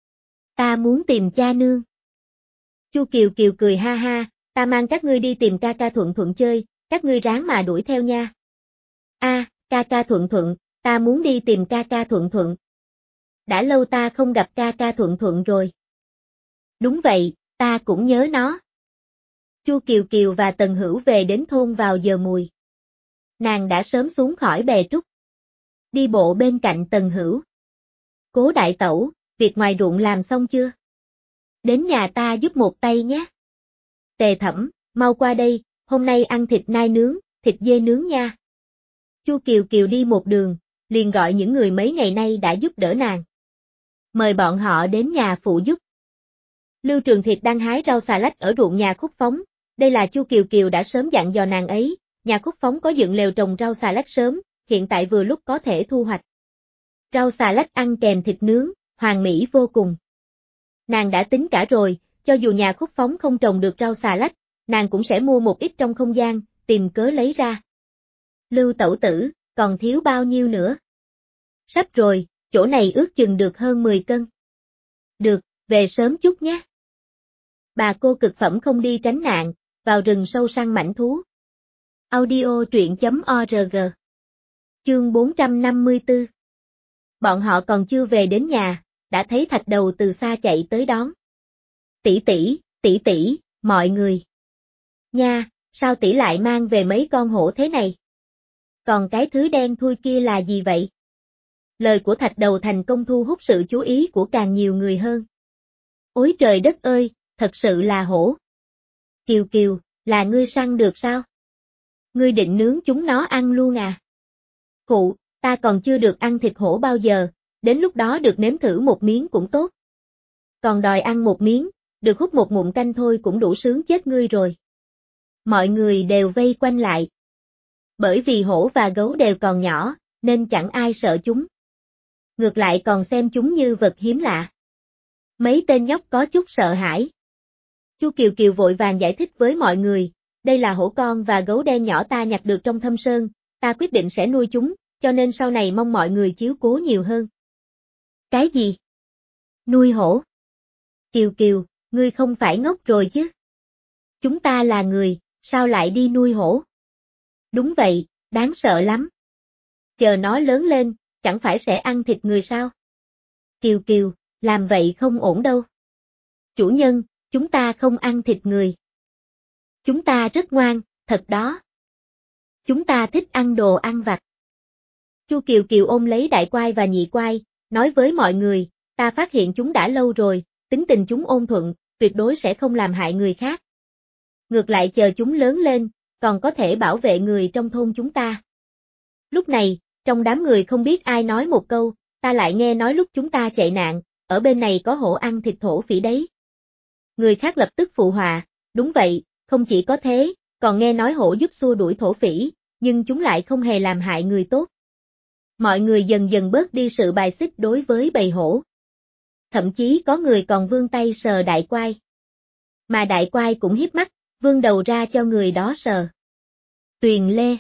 Ta muốn tìm cha nương. Chu Kiều Kiều cười ha ha, ta mang các ngươi đi tìm ca ca Thuận Thuận chơi, các ngươi ráng mà đuổi theo nha. A, à, ca ca Thuận Thuận, ta muốn đi tìm ca ca Thuận Thuận. Đã lâu ta không gặp ca ca Thuận Thuận rồi. Đúng vậy, ta cũng nhớ nó. Chu Kiều Kiều và Tần Hữu về đến thôn vào giờ mùi. Nàng đã sớm xuống khỏi bè trúc. Đi bộ bên cạnh Tần Hữu. Cố đại tẩu, việc ngoài ruộng làm xong chưa? Đến nhà ta giúp một tay nhé. Tề Thẩm, mau qua đây, hôm nay ăn thịt nai nướng, thịt dê nướng nha. Chu Kiều Kiều đi một đường, liền gọi những người mấy ngày nay đã giúp đỡ nàng. Mời bọn họ đến nhà phụ giúp. Lưu Trường Thiệt đang hái rau xà lách ở ruộng nhà Khúc Phóng, đây là Chu Kiều Kiều đã sớm dặn dò nàng ấy, nhà Khúc Phóng có dựng lều trồng rau xà lách sớm, hiện tại vừa lúc có thể thu hoạch. Rau xà lách ăn kèm thịt nướng, hoàn mỹ vô cùng. Nàng đã tính cả rồi, cho dù nhà Khúc Phóng không trồng được rau xà lách, nàng cũng sẽ mua một ít trong không gian, tìm cớ lấy ra. Lưu tẩu tử, còn thiếu bao nhiêu nữa? Sắp rồi, chỗ này ước chừng được hơn mười cân. Được, về sớm chút nhé. Bà cô cực phẩm không đi tránh nạn, vào rừng sâu săn mãnh thú. Audio truyện.org. Chương bốn trăm năm mươi tư. Bọn họ còn chưa về đến nhà, đã thấy Thạch Đầu từ xa chạy tới đón. Tỷ tỷ, tỷ tỷ, mọi người. Nha, sao tỷ lại mang về mấy con hổ thế này? Còn cái thứ đen thui kia là gì vậy? Lời của Thạch Đầu thành công thu hút sự chú ý của càng nhiều người hơn. Ôi trời đất ơi, thật sự là hổ. Kiều Kiều, là ngươi săn được sao? Ngươi định nướng chúng nó ăn luôn à? Khụ, ta còn chưa được ăn thịt hổ bao giờ, đến lúc đó được nếm thử một miếng cũng tốt. Còn đòi ăn một miếng, được hút một ngụm canh thôi cũng đủ sướng chết ngươi rồi. Mọi người đều vây quanh lại. Bởi vì hổ và gấu đều còn nhỏ, nên chẳng ai sợ chúng. Ngược lại còn xem chúng như vật hiếm lạ. Mấy tên nhóc có chút sợ hãi. Chu Kiều Kiều vội vàng giải thích với mọi người, đây là hổ con và gấu đen nhỏ ta nhặt được trong thâm sơn, ta quyết định sẽ nuôi chúng, cho nên sau này mong mọi người chiếu cố nhiều hơn. Cái gì? Nuôi hổ? Kiều Kiều, ngươi không phải ngốc rồi chứ? Chúng ta là người, sao lại đi nuôi hổ? Đúng vậy, đáng sợ lắm. Chờ nó lớn lên, chẳng phải sẽ ăn thịt người sao? Kiều Kiều, làm vậy không ổn đâu. Chủ nhân, chúng ta không ăn thịt người. Chúng ta rất ngoan, thật đó. Chúng ta thích ăn đồ ăn vặt. Chu Kiều Kiều ôm lấy đại quai và nhị quai, nói với mọi người, ta phát hiện chúng đã lâu rồi, tính tình chúng ôn thuận, tuyệt đối sẽ không làm hại người khác. Ngược lại chờ chúng lớn lên, còn có thể bảo vệ người trong thôn chúng ta. Lúc này, trong đám người không biết ai nói một câu, ta lại nghe nói lúc chúng ta chạy nạn, ở bên này có hổ ăn thịt thổ phỉ đấy. Người khác lập tức phụ họa, đúng vậy, không chỉ có thế, còn nghe nói hổ giúp xua đuổi thổ phỉ, nhưng chúng lại không hề làm hại người tốt. Mọi người dần dần bớt đi sự bài xích đối với bầy hổ. Thậm chí có người còn vươn tay sờ đại quai. Mà đại quai cũng hiếp mắt, vươn đầu ra cho người đó sờ. Tuyền lê.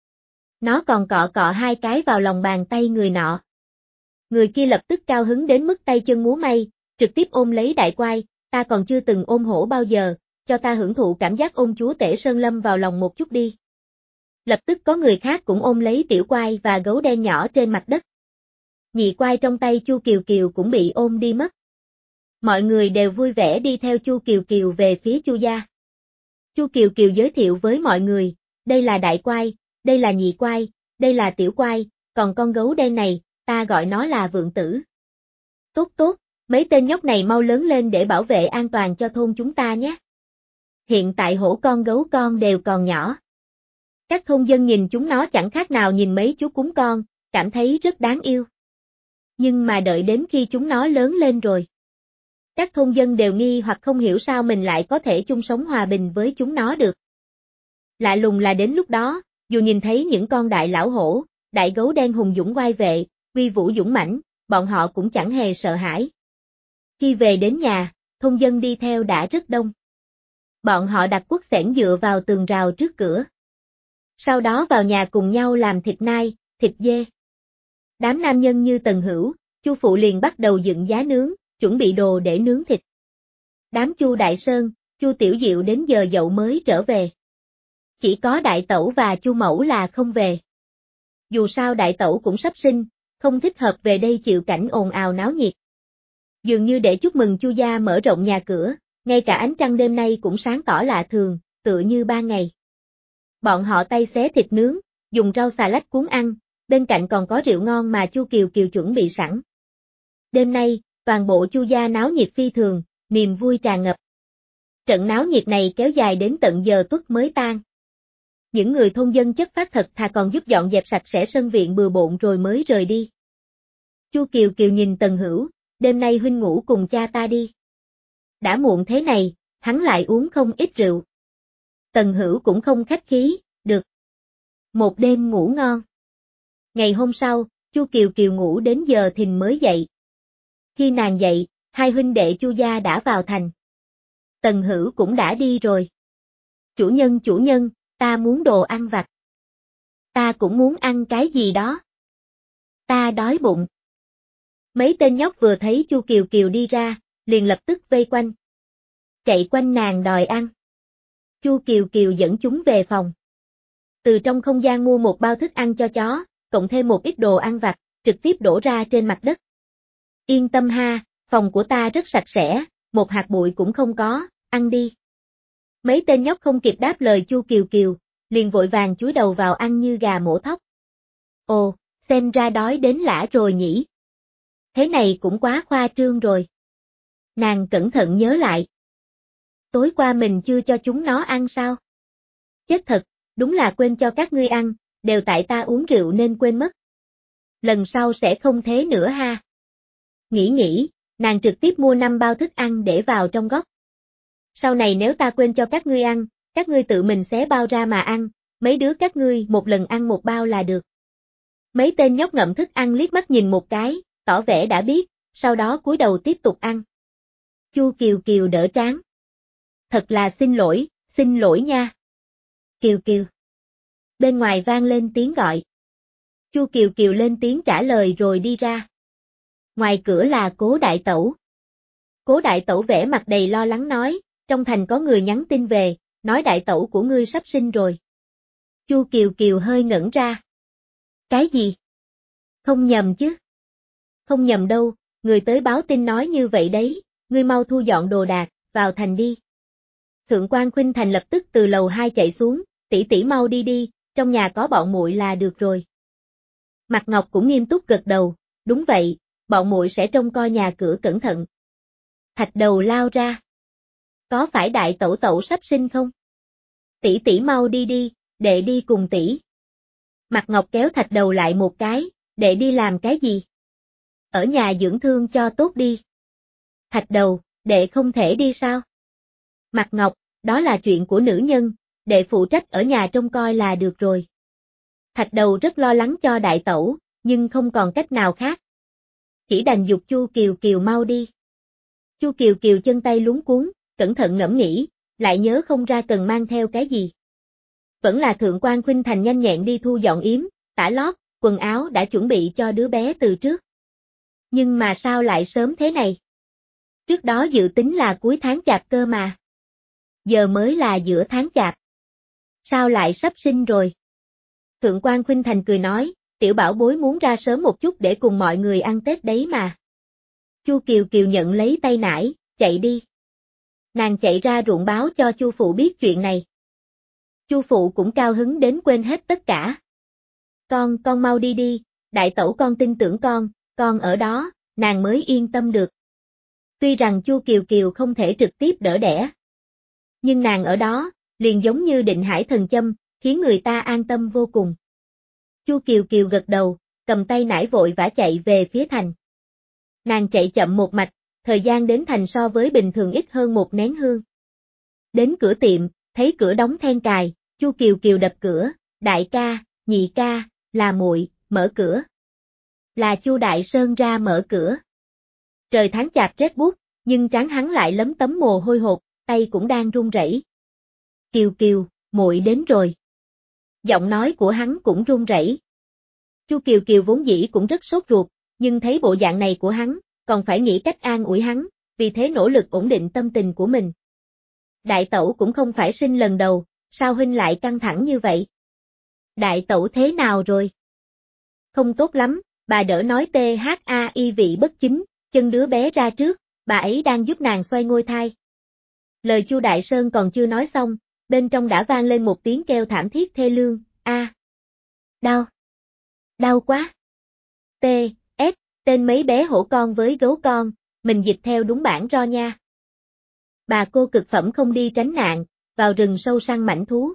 Nó còn cọ cọ hai cái vào lòng bàn tay người nọ. Người kia lập tức cao hứng đến mức tay chân múa may, trực tiếp ôm lấy đại quai, ta còn chưa từng ôm hổ bao giờ, cho ta hưởng thụ cảm giác ôm chúa tể Sơn Lâm vào lòng một chút đi. Lập tức có người khác cũng ôm lấy tiểu quai và gấu đen nhỏ trên mặt đất. Nhị quai trong tay Chu Kiều Kiều cũng bị ôm đi mất. Mọi người đều vui vẻ đi theo Chu Kiều Kiều về phía Chu gia. Chu Kiều Kiều giới thiệu với mọi người, đây là đại quai, đây là nhị quai, đây là tiểu quai, còn con gấu đen này, ta gọi nó là Vượng Tử. Tốt tốt, mấy tên nhóc này mau lớn lên để bảo vệ an toàn cho thôn chúng ta nhé. Hiện tại hổ con gấu con đều còn nhỏ. Các thôn dân nhìn chúng nó chẳng khác nào nhìn mấy chú cún con, cảm thấy rất đáng yêu. Nhưng mà đợi đến khi chúng nó lớn lên rồi. Các thôn dân đều nghi hoặc không hiểu sao mình lại có thể chung sống hòa bình với chúng nó được. Lạ lùng là đến lúc đó, dù nhìn thấy những con đại lão hổ, đại gấu đen hùng dũng oai vệ, uy vũ dũng mãnh, bọn họ cũng chẳng hề sợ hãi. Khi về đến nhà, thôn dân đi theo đã rất đông. Bọn họ đặt cuốc xẻng dựa vào tường rào trước cửa. Sau đó vào nhà cùng nhau làm thịt nai, thịt dê. Đám nam nhân như Tần Hữu, Chu Phụ liền bắt đầu dựng giá nướng, chuẩn bị đồ để nướng thịt. Đám Chu Đại Sơn, Chu Tiểu Diệu đến giờ dậu mới trở về. Chỉ có Đại Tẩu và Chu Mẫu là không về. Dù sao Đại Tẩu cũng sắp sinh, không thích hợp về đây chịu cảnh ồn ào náo nhiệt. Dường như để chúc mừng Chu gia mở rộng nhà cửa, ngay cả ánh trăng đêm nay cũng sáng tỏ lạ thường, tựa như ban ngày. Bọn họ tay xé thịt nướng, dùng rau xà lách cuốn ăn, bên cạnh còn có rượu ngon mà Chu Kiều Kiều chuẩn bị sẵn. Đêm nay, toàn bộ Chu gia náo nhiệt phi thường, niềm vui tràn ngập. Trận náo nhiệt này kéo dài đến tận giờ tuất mới tan. Những người thôn dân chất phác thật thà còn giúp dọn dẹp sạch sẽ sân viện bừa bộn rồi mới rời đi. Chu Kiều Kiều nhìn Tần Hữu, đêm nay huynh ngủ cùng cha ta đi. Đã muộn thế này, hắn lại uống không ít rượu. Tần Hữu cũng không khách khí, được. Một đêm ngủ ngon. Ngày hôm sau, Chu Kiều Kiều ngủ đến giờ thìn mới dậy. Khi nàng dậy, hai huynh đệ Chu gia đã vào thành. Tần Hữu cũng đã đi rồi. Chủ nhân chủ nhân, ta muốn đồ ăn vặt. Ta cũng muốn ăn cái gì đó. Ta đói bụng. Mấy tên nhóc vừa thấy Chu Kiều Kiều đi ra, liền lập tức vây quanh. Chạy quanh nàng đòi ăn. Chu Kiều Kiều dẫn chúng về phòng. Từ trong không gian mua một bao thức ăn cho chó, cộng thêm một ít đồ ăn vặt, trực tiếp đổ ra trên mặt đất. Yên tâm ha, phòng của ta rất sạch sẽ, một hạt bụi cũng không có, ăn đi. Mấy tên nhóc không kịp đáp lời Chu Kiều Kiều, liền vội vàng chúi đầu vào ăn như gà mổ thóc. Ồ, xem ra đói đến lả rồi nhỉ. Thế này cũng quá khoa trương rồi. Nàng cẩn thận nhớ lại. Tối qua mình chưa cho chúng nó ăn sao? Chết thật, đúng là quên cho các ngươi ăn, đều tại ta uống rượu nên quên mất. Lần sau sẽ không thế nữa ha. Nghĩ nghĩ, nàng trực tiếp mua năm bao thức ăn để vào trong góc. Sau này nếu ta quên cho các ngươi ăn, các ngươi tự mình xé bao ra mà ăn, mấy đứa các ngươi một lần ăn một bao là được. Mấy tên nhóc ngậm thức ăn liếc mắt nhìn một cái, tỏ vẻ đã biết, sau đó cúi đầu tiếp tục ăn. Chu Kiều Kiều đỡ trán. Thật là xin lỗi, xin lỗi nha. Kiều Kiều. Bên ngoài vang lên tiếng gọi. Chu Kiều Kiều lên tiếng trả lời rồi đi ra. Ngoài cửa là Cố Đại Tẩu. Cố Đại Tẩu vẻ mặt đầy lo lắng nói, trong thành có người nhắn tin về, nói Đại Tẩu của ngươi sắp sinh rồi. Chu Kiều Kiều hơi ngẩn ra. Cái gì? Không nhầm chứ? Không nhầm đâu, người tới báo tin nói như vậy đấy, ngươi mau thu dọn đồ đạc, vào thành đi. Thượng quan Khuynh Thành lập tức từ lầu hai chạy xuống, tỷ tỷ mau đi đi, trong nhà có bọn muội là được rồi. Mạc Ngọc cũng nghiêm túc gật đầu, đúng vậy, bọn muội sẽ trông coi nhà cửa cẩn thận. Thạch Đầu lao ra. Có phải Đại Tẩu Tẩu sắp sinh không? Tỷ tỷ mau đi đi, đệ đi cùng tỷ. Mạc Ngọc kéo Thạch Đầu lại một cái, đệ đi làm cái gì? Ở nhà dưỡng thương cho tốt đi. Thạch Đầu, đệ không thể đi sao? Mạc Ngọc, đó là chuyện của nữ nhân, đệ phụ trách ở nhà trông coi là được rồi. Thạch Đầu rất lo lắng cho Đại Tẩu, nhưng không còn cách nào khác. Chỉ đành giục Chu Kiều Kiều mau đi. Chu Kiều Kiều chân tay luống cuống, cẩn thận ngẫm nghĩ, lại nhớ không ra cần mang theo cái gì. Vẫn là Thượng quan Khuynh Thành nhanh nhẹn đi thu dọn yếm, tả lót, quần áo đã chuẩn bị cho đứa bé từ trước. Nhưng mà sao lại sớm thế này? Trước đó dự tính là cuối tháng chạp cơ mà. Giờ mới là giữa tháng chạp. Sao lại sắp sinh rồi? Thượng quan Khuynh Thành cười nói, tiểu bảo bối muốn ra sớm một chút để cùng mọi người ăn Tết đấy mà. Chu Kiều Kiều nhận lấy tay nải, chạy đi. Nàng chạy ra ruộng báo cho Chu phụ biết chuyện này. Chu phụ cũng cao hứng đến quên hết tất cả. Con, con mau đi đi, Đại Tẩu con tin tưởng con, con ở đó, nàng mới yên tâm được. Tuy rằng Chu Kiều Kiều không thể trực tiếp đỡ đẻ, nhưng nàng ở đó, liền giống như định hải thần châm, khiến người ta an tâm vô cùng. Chu Kiều Kiều gật đầu, cầm tay nải vội vã chạy về phía thành. Nàng chạy chậm một mạch, thời gian đến thành so với bình thường ít hơn một nén hương. Đến cửa tiệm, thấy cửa đóng then cài, Chu Kiều Kiều đập cửa, đại ca, nhị ca, là muội, mở cửa. Là Chu Đại Sơn ra mở cửa. Trời tháng chạp rét buốt, nhưng trán hắn lại lấm tấm mồ hôi hột, tay cũng đang run rẩy. Kiều Kiều, muội đến rồi. Giọng nói của hắn cũng run rẩy. Chu Kiều Kiều vốn dĩ cũng rất sốt ruột, nhưng thấy bộ dạng này của hắn, còn phải nghĩ cách an ủi hắn, vì thế nỗ lực ổn định tâm tình của mình. Đại tẩu cũng không phải sinh lần đầu, sao huynh lại căng thẳng như vậy? Đại tẩu thế nào rồi? Không tốt lắm, bà đỡ nói tê hát a i vị bất chính, chân đứa bé ra trước, bà ấy đang giúp nàng xoay ngôi thai. Lời Chu Đại Sơn còn chưa nói xong, bên trong đã vang lên một tiếng kêu thảm thiết thê lương, a, à, đau, đau quá. T, S, tên mấy bé hổ con với gấu con, mình dịch theo đúng bản ro nha. Bà cô cực phẩm không đi tránh nạn, vào rừng sâu săn mãnh thú.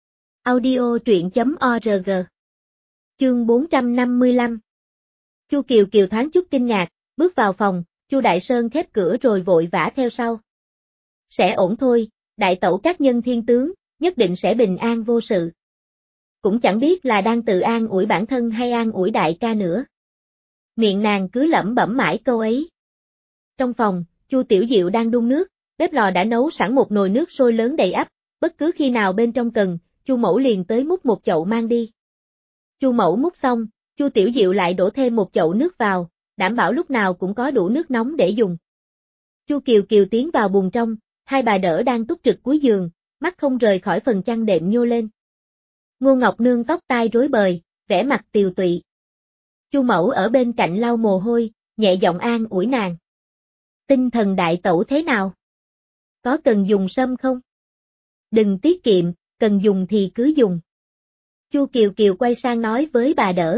Audio truyện.org. Chương bốn trăm năm mươi lăm. Chu Kiều Kiều thoáng chút kinh ngạc, bước vào phòng, Chu Đại Sơn khép cửa rồi vội vã theo sau. Sẽ ổn thôi, đại tẩu các nhân thiên tướng, nhất định sẽ bình an vô sự. Cũng chẳng biết là đang tự an ủi bản thân hay an ủi đại ca nữa. Miệng nàng cứ lẩm bẩm mãi câu ấy. Trong phòng, Chu Tiểu Diệu đang đun nước, bếp lò đã nấu sẵn một nồi nước sôi lớn đầy ắp, bất cứ khi nào bên trong cần, Chu Mẫu liền tới múc một chậu mang đi. Chu Mẫu múc xong, Chu Tiểu Diệu lại đổ thêm một chậu nước vào, đảm bảo lúc nào cũng có đủ nước nóng để dùng. Chu Kiều Kiều tiến vào buồng trong, hai bà đỡ đang túc trực cuối giường, mắt không rời khỏi phần chăn đệm nhô lên. Ngô Ngọc Nương tóc tai rối bời, vẻ mặt tiều tụy. Chu Mẫu ở bên cạnh lau mồ hôi, nhẹ giọng an ủi nàng. Tinh thần đại tẩu thế nào? Có cần dùng sâm không? Đừng tiết kiệm, cần dùng thì cứ dùng. Chu Kiều Kiều quay sang nói với bà đỡ.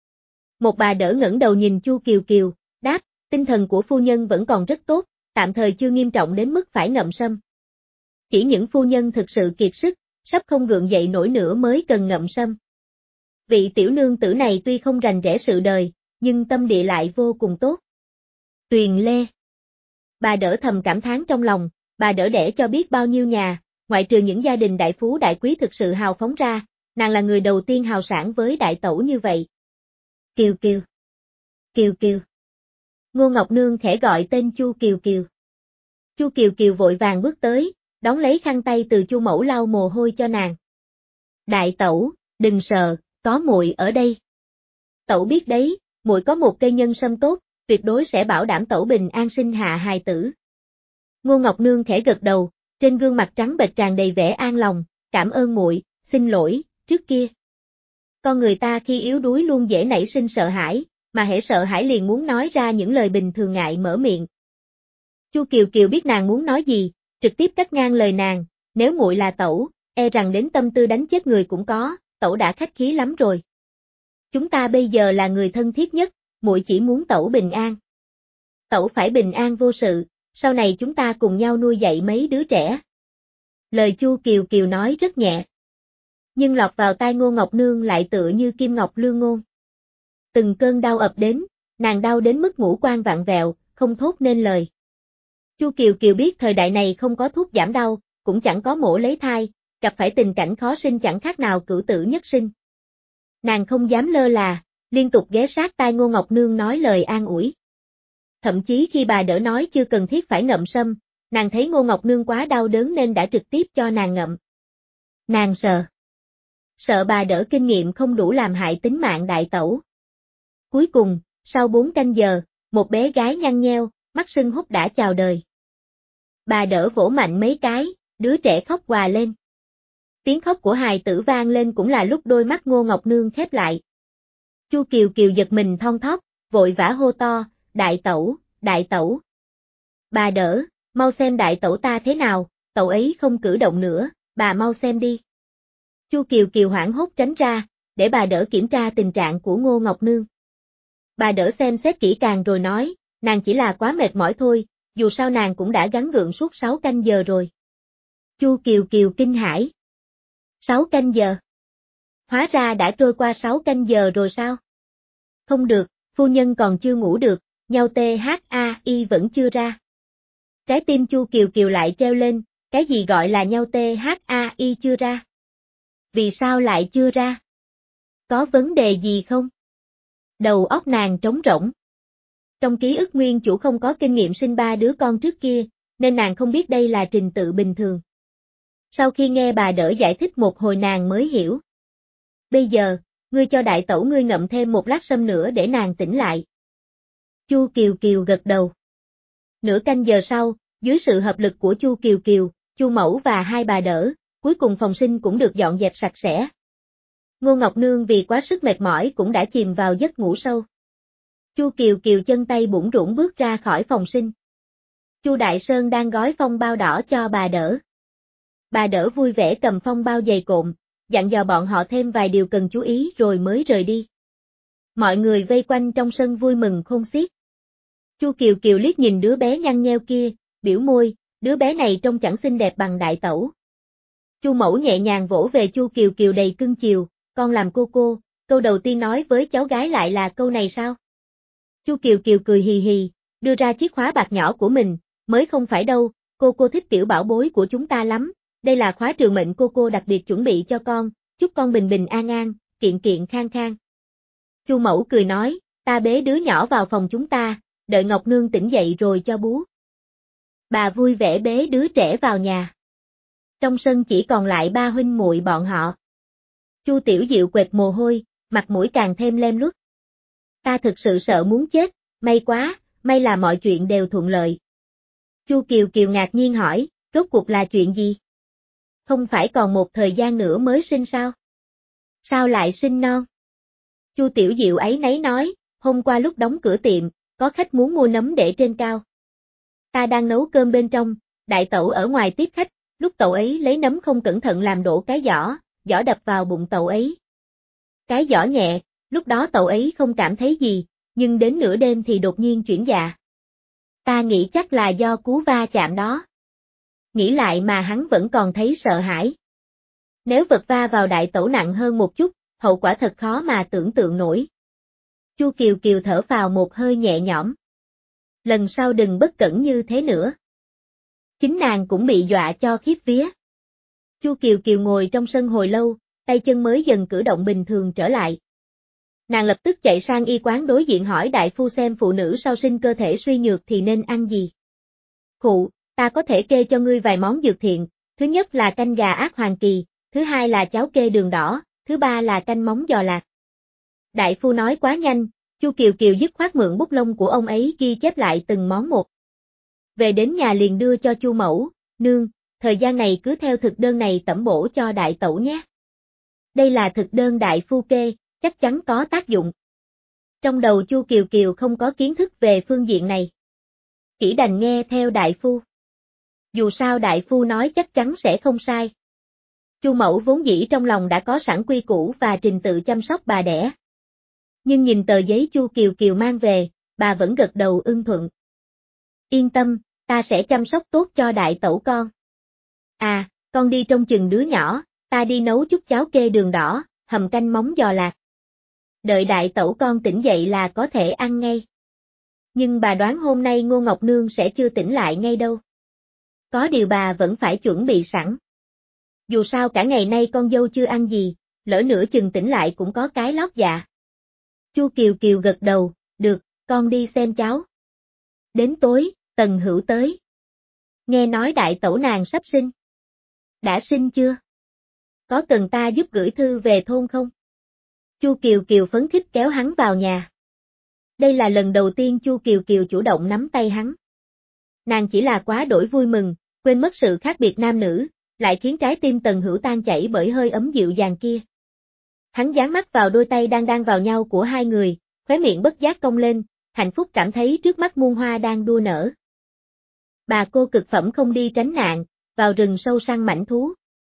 Một bà đỡ ngẩng đầu nhìn Chu Kiều Kiều, đáp, tinh thần của phu nhân vẫn còn rất tốt, tạm thời chưa nghiêm trọng đến mức phải ngậm sâm. Chỉ những phu nhân thực sự kiệt sức, sắp không gượng dậy nổi nữa mới cần ngậm sâm. Vị tiểu nương tử này tuy không rành rẽ sự đời, nhưng tâm địa lại vô cùng tốt. Tuyền Lê. Bà đỡ thầm cảm thán trong lòng, bà đỡ đẻ cho biết bao nhiêu nhà, ngoại trừ những gia đình đại phú đại quý thực sự hào phóng ra, nàng là người đầu tiên hào sảng với đại tẩu như vậy. Kiều Kiều. Kiều Kiều. Ngô Ngọc Nương khẽ gọi tên Chu Kiều Kiều. Chu Kiều Kiều vội vàng bước tới, đón lấy khăn tay từ Chu Mẫu lau mồ hôi cho nàng. Đại tẩu, đừng sợ, có muội ở đây. Tẩu biết đấy, muội có một cây nhân sâm tốt, tuyệt đối sẽ bảo đảm tẩu bình an sinh hạ hài tử. Ngô Ngọc Nương khẽ gật đầu, trên gương mặt trắng bệch tràn đầy vẻ an lòng, cảm ơn muội, xin lỗi, trước kia. Con người ta khi yếu đuối luôn dễ nảy sinh sợ hãi, mà hễ sợ hãi liền muốn nói ra những lời bình thường ngại mở miệng. Chu Kiều Kiều biết nàng muốn nói gì, trực tiếp cắt ngang lời nàng, nếu muội là tẩu, e rằng đến tâm tư đánh chết người cũng có, tẩu đã khách khí lắm rồi. Chúng ta bây giờ là người thân thiết nhất, muội chỉ muốn tẩu bình an. Tẩu phải bình an vô sự, sau này chúng ta cùng nhau nuôi dạy mấy đứa trẻ. Lời Chu Kiều Kiều nói rất nhẹ. Nhưng lọt vào tai Ngô Ngọc Nương lại tựa như kim ngọc lương ngôn. Từng cơn đau ập đến, nàng đau đến mức ngũ quan vặn vẹo, không thốt nên lời. Chu Kiều Kiều biết thời đại này không có thuốc giảm đau, cũng chẳng có mổ lấy thai, gặp phải tình cảnh khó sinh chẳng khác nào cửu tử nhất sinh. Nàng không dám lơ là, liên tục ghé sát tai Ngô Ngọc Nương nói lời an ủi. Thậm chí khi bà đỡ nói chưa cần thiết phải ngậm sâm, nàng thấy Ngô Ngọc Nương quá đau đớn nên đã trực tiếp cho nàng ngậm. Nàng sợ. Sợ bà đỡ kinh nghiệm không đủ làm hại tính mạng đại tẩu. Cuối cùng, sau bốn canh giờ, một bé gái nhăn nheo, mắt sưng húp đã chào đời. Bà đỡ vỗ mạnh mấy cái, đứa trẻ khóc òa lên. Tiếng khóc của hài tử vang lên cũng là lúc đôi mắt Ngô Ngọc Nương khép lại. Chu Kiều Kiều giật mình thon thót, vội vã hô to, đại tẩu, đại tẩu. Bà đỡ, mau xem đại tẩu ta thế nào, tẩu ấy không cử động nữa, bà mau xem đi. Chu Kiều Kiều hoảng hốt tránh ra, để bà đỡ kiểm tra tình trạng của Ngô Ngọc Nương. Bà đỡ xem xét kỹ càng rồi nói, nàng chỉ là quá mệt mỏi thôi, dù sao nàng cũng đã gắng gượng suốt sáu canh giờ rồi. Chu Kiều Kiều kinh hãi. Sáu canh giờ? Hóa ra đã trôi qua sáu canh giờ rồi sao? Không được, phu nhân còn chưa ngủ được, nhau tê hát a Y vẫn chưa ra. Trái tim Chu Kiều Kiều lại treo lên, cái gì gọi là nhau T H A I chưa ra? Vì sao lại chưa ra? Có vấn đề gì không? Đầu óc nàng trống rỗng. Trong ký ức nguyên chủ không có kinh nghiệm sinh ba đứa con trước kia, nên nàng không biết đây là trình tự bình thường. Sau khi nghe bà đỡ giải thích một hồi nàng mới hiểu. Bây giờ, ngươi cho đại tẩu ngươi ngậm thêm một lát sâm nữa để nàng tỉnh lại. Chu Kiều Kiều gật đầu. Nửa canh giờ sau, dưới sự hợp lực của Chu Kiều Kiều, Chu Mẫu và hai bà đỡ, cuối cùng phòng sinh cũng được dọn dẹp sạch sẽ. Ngô Ngọc Nương vì quá sức mệt mỏi cũng đã chìm vào giấc ngủ sâu. Chu Kiều Kiều chân tay bủn rủn bước ra khỏi phòng sinh. Chu Đại Sơn đang gói phong bao đỏ cho bà đỡ. Bà đỡ vui vẻ cầm phong bao dày cộm, dặn dò bọn họ thêm vài điều cần chú ý rồi mới rời đi. Mọi người vây quanh trong sân vui mừng khôn xiết. Chu Kiều Kiều liếc nhìn đứa bé nhăn nheo kia, biểu môi, đứa bé này trông chẳng xinh đẹp bằng đại tẩu. Chu Mẫu nhẹ nhàng vỗ về Chu Kiều Kiều đầy cưng chiều, con làm cô cô, câu đầu tiên nói với cháu gái lại là câu này sao? Chu Kiều Kiều cười hì hì, đưa ra chiếc khóa bạc nhỏ của mình, mới không phải đâu, cô cô thích tiểu bảo bối của chúng ta lắm, đây là khóa trừ mệnh cô cô đặc biệt chuẩn bị cho con, chúc con bình bình an an, kiện kiện khang khang. Chu Mẫu cười nói, ta bế đứa nhỏ vào phòng chúng ta, đợi Ngọc Nương tỉnh dậy rồi cho bú. Bà vui vẻ bế đứa trẻ vào nhà. Trong sân chỉ còn lại ba huynh muội bọn họ. Chu Tiểu Diệu quệt mồ hôi, mặt mũi càng thêm lem luốc. Ta thực sự sợ muốn chết, may quá, may là mọi chuyện đều thuận lợi. Chu Kiều Kiều ngạc nhiên hỏi, rốt cuộc là chuyện gì? Không phải còn một thời gian nữa mới sinh sao? Sao lại sinh non? Chu Tiểu Diệu ấy nấy nói, hôm qua lúc đóng cửa tiệm, có khách muốn mua nấm để trên cao. Ta đang nấu cơm bên trong, đại tẩu ở ngoài tiếp khách, lúc tẩu ấy lấy nấm không cẩn thận làm đổ cái giỏ, giỏ đập vào bụng tẩu ấy. Cái giỏ nhẹ, lúc đó tẩu ấy không cảm thấy gì, nhưng đến nửa đêm thì đột nhiên chuyển dạ. Ta nghĩ chắc là do cú va chạm đó. Nghĩ lại mà hắn vẫn còn thấy sợ hãi. Nếu vật va vào đại tẩu nặng hơn một chút, hậu quả thật khó mà tưởng tượng nổi. Chu Kiều Kiều thở phào một hơi nhẹ nhõm. Lần sau đừng bất cẩn như thế nữa. Chính nàng cũng bị dọa cho khiếp vía. Chu Kiều Kiều ngồi trong sân hồi lâu, tay chân mới dần cử động bình thường trở lại. Nàng lập tức chạy sang y quán đối diện hỏi đại phu xem phụ nữ sau sinh cơ thể suy nhược thì nên ăn gì. Khụ, ta có thể kê cho ngươi vài món dược thiện, thứ nhất là canh gà ác hoàng kỳ, thứ hai là cháo kê đường đỏ, thứ ba là canh móng giò lạc. Đại phu nói quá nhanh, Chu Kiều Kiều dứt khoát mượn bút lông của ông ấy ghi chép lại từng món một. Về đến nhà liền đưa cho Chu Mẫu, nương, thời gian này cứ theo thực đơn này tẩm bổ cho đại tẩu nhé. Đây là thực đơn đại phu kê, chắc chắn có tác dụng. Trong đầu Chu Kiều Kiều không có kiến thức về phương diện này. Chỉ đành nghe theo đại phu. Dù sao đại phu nói chắc chắn sẽ không sai. Chu Mẫu vốn dĩ trong lòng đã có sẵn quy củ và trình tự chăm sóc bà đẻ. Nhưng nhìn tờ giấy Chu Kiều Kiều mang về, bà vẫn gật đầu ưng thuận. Yên tâm, ta sẽ chăm sóc tốt cho đại tẩu con. À, con đi trông chừng đứa nhỏ, ta đi nấu chút cháo kê đường đỏ, hầm canh móng giò lạc. Đợi đại tẩu con tỉnh dậy là có thể ăn ngay. Nhưng bà đoán hôm nay Ngô Ngọc Nương sẽ chưa tỉnh lại ngay đâu. Có điều bà vẫn phải chuẩn bị sẵn. Dù sao cả ngày nay con dâu chưa ăn gì, lỡ nửa chừng tỉnh lại cũng có cái lót dạ. Chu Kiều Kiều gật đầu, được, con đi xem cháu. Đến tối, Tần Hữu tới. Nghe nói đại tẩu nàng sắp sinh. Đã sinh chưa? Có cần ta giúp gửi thư về thôn không? Chu Kiều Kiều phấn khích kéo hắn vào nhà. Đây là lần đầu tiên Chu Kiều Kiều chủ động nắm tay hắn. Nàng chỉ là quá đổi vui mừng, quên mất sự khác biệt nam nữ, lại khiến trái tim Tần Hữu tan chảy bởi hơi ấm dịu dàng kia. Hắn dán mắt vào đôi tay đang đang vào nhau của hai người, khóe miệng bất giác cong lên, hạnh phúc cảm thấy trước mắt muôn hoa đang đua nở. Bà cô cực phẩm không đi tránh nạn, vào rừng sâu săn mãnh thú.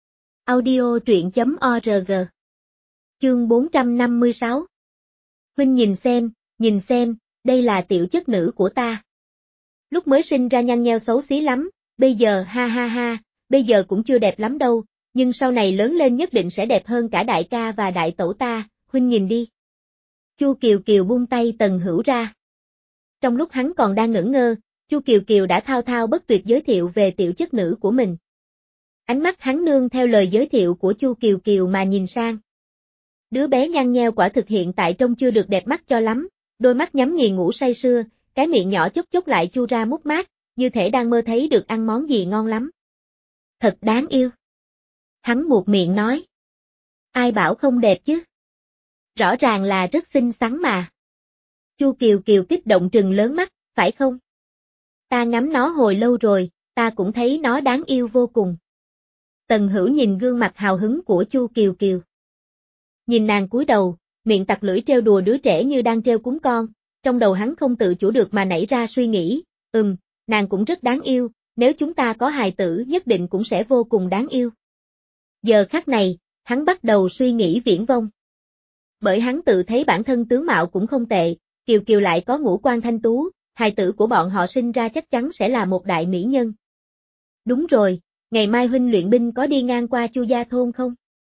Audio truyện chấm org. Chương bốn trăm năm mươi sáu. Huynh nhìn xem, nhìn xem, đây là tiểu chất nữ của ta. Lúc mới sinh ra nhăn nheo xấu xí lắm, bây giờ ha ha ha, bây giờ cũng chưa đẹp lắm đâu, nhưng sau này lớn lên nhất định sẽ đẹp hơn cả đại ca và đại tẩu ta, huynh nhìn đi. Chu Kiều Kiều buông tay Tần Hữu ra. Trong lúc hắn còn đang ngẩn ngơ, Chu Kiều Kiều đã thao thao bất tuyệt giới thiệu về tiểu chất nữ của mình. Ánh mắt hắn nương theo lời giới thiệu của Chu Kiều Kiều mà nhìn sang. Đứa bé nhăn nheo quả thực hiện tại trông chưa được đẹp mắt cho lắm, đôi mắt nhắm nghiền ngủ say sưa, cái miệng nhỏ chốc chốc lại chu ra mút mát, như thể đang mơ thấy được ăn món gì ngon lắm. Thật đáng yêu. Hắn buột miệng nói. Ai bảo không đẹp chứ? Rõ ràng là rất xinh xắn mà. Chu Kiều Kiều kích động trừng lớn mắt, phải không? Ta ngắm nó hồi lâu rồi, ta cũng thấy nó đáng yêu vô cùng. Tần Hữu nhìn gương mặt hào hứng của Chu Kiều Kiều. Nhìn nàng cúi đầu, miệng tặc lưỡi trêu đùa đứa trẻ như đang trêu cúng con, trong đầu hắn không tự chủ được mà nảy ra suy nghĩ, ừm, nàng cũng rất đáng yêu, nếu chúng ta có hài tử nhất định cũng sẽ vô cùng đáng yêu. Giờ khắc này, hắn bắt đầu suy nghĩ viển vông. Bởi hắn tự thấy bản thân tướng mạo cũng không tệ, Kiều Kiều lại có ngũ quan thanh tú, hài tử của bọn họ sinh ra chắc chắn sẽ là một đại mỹ nhân. Đúng rồi, ngày mai huynh luyện binh có đi ngang qua Chu gia thôn không?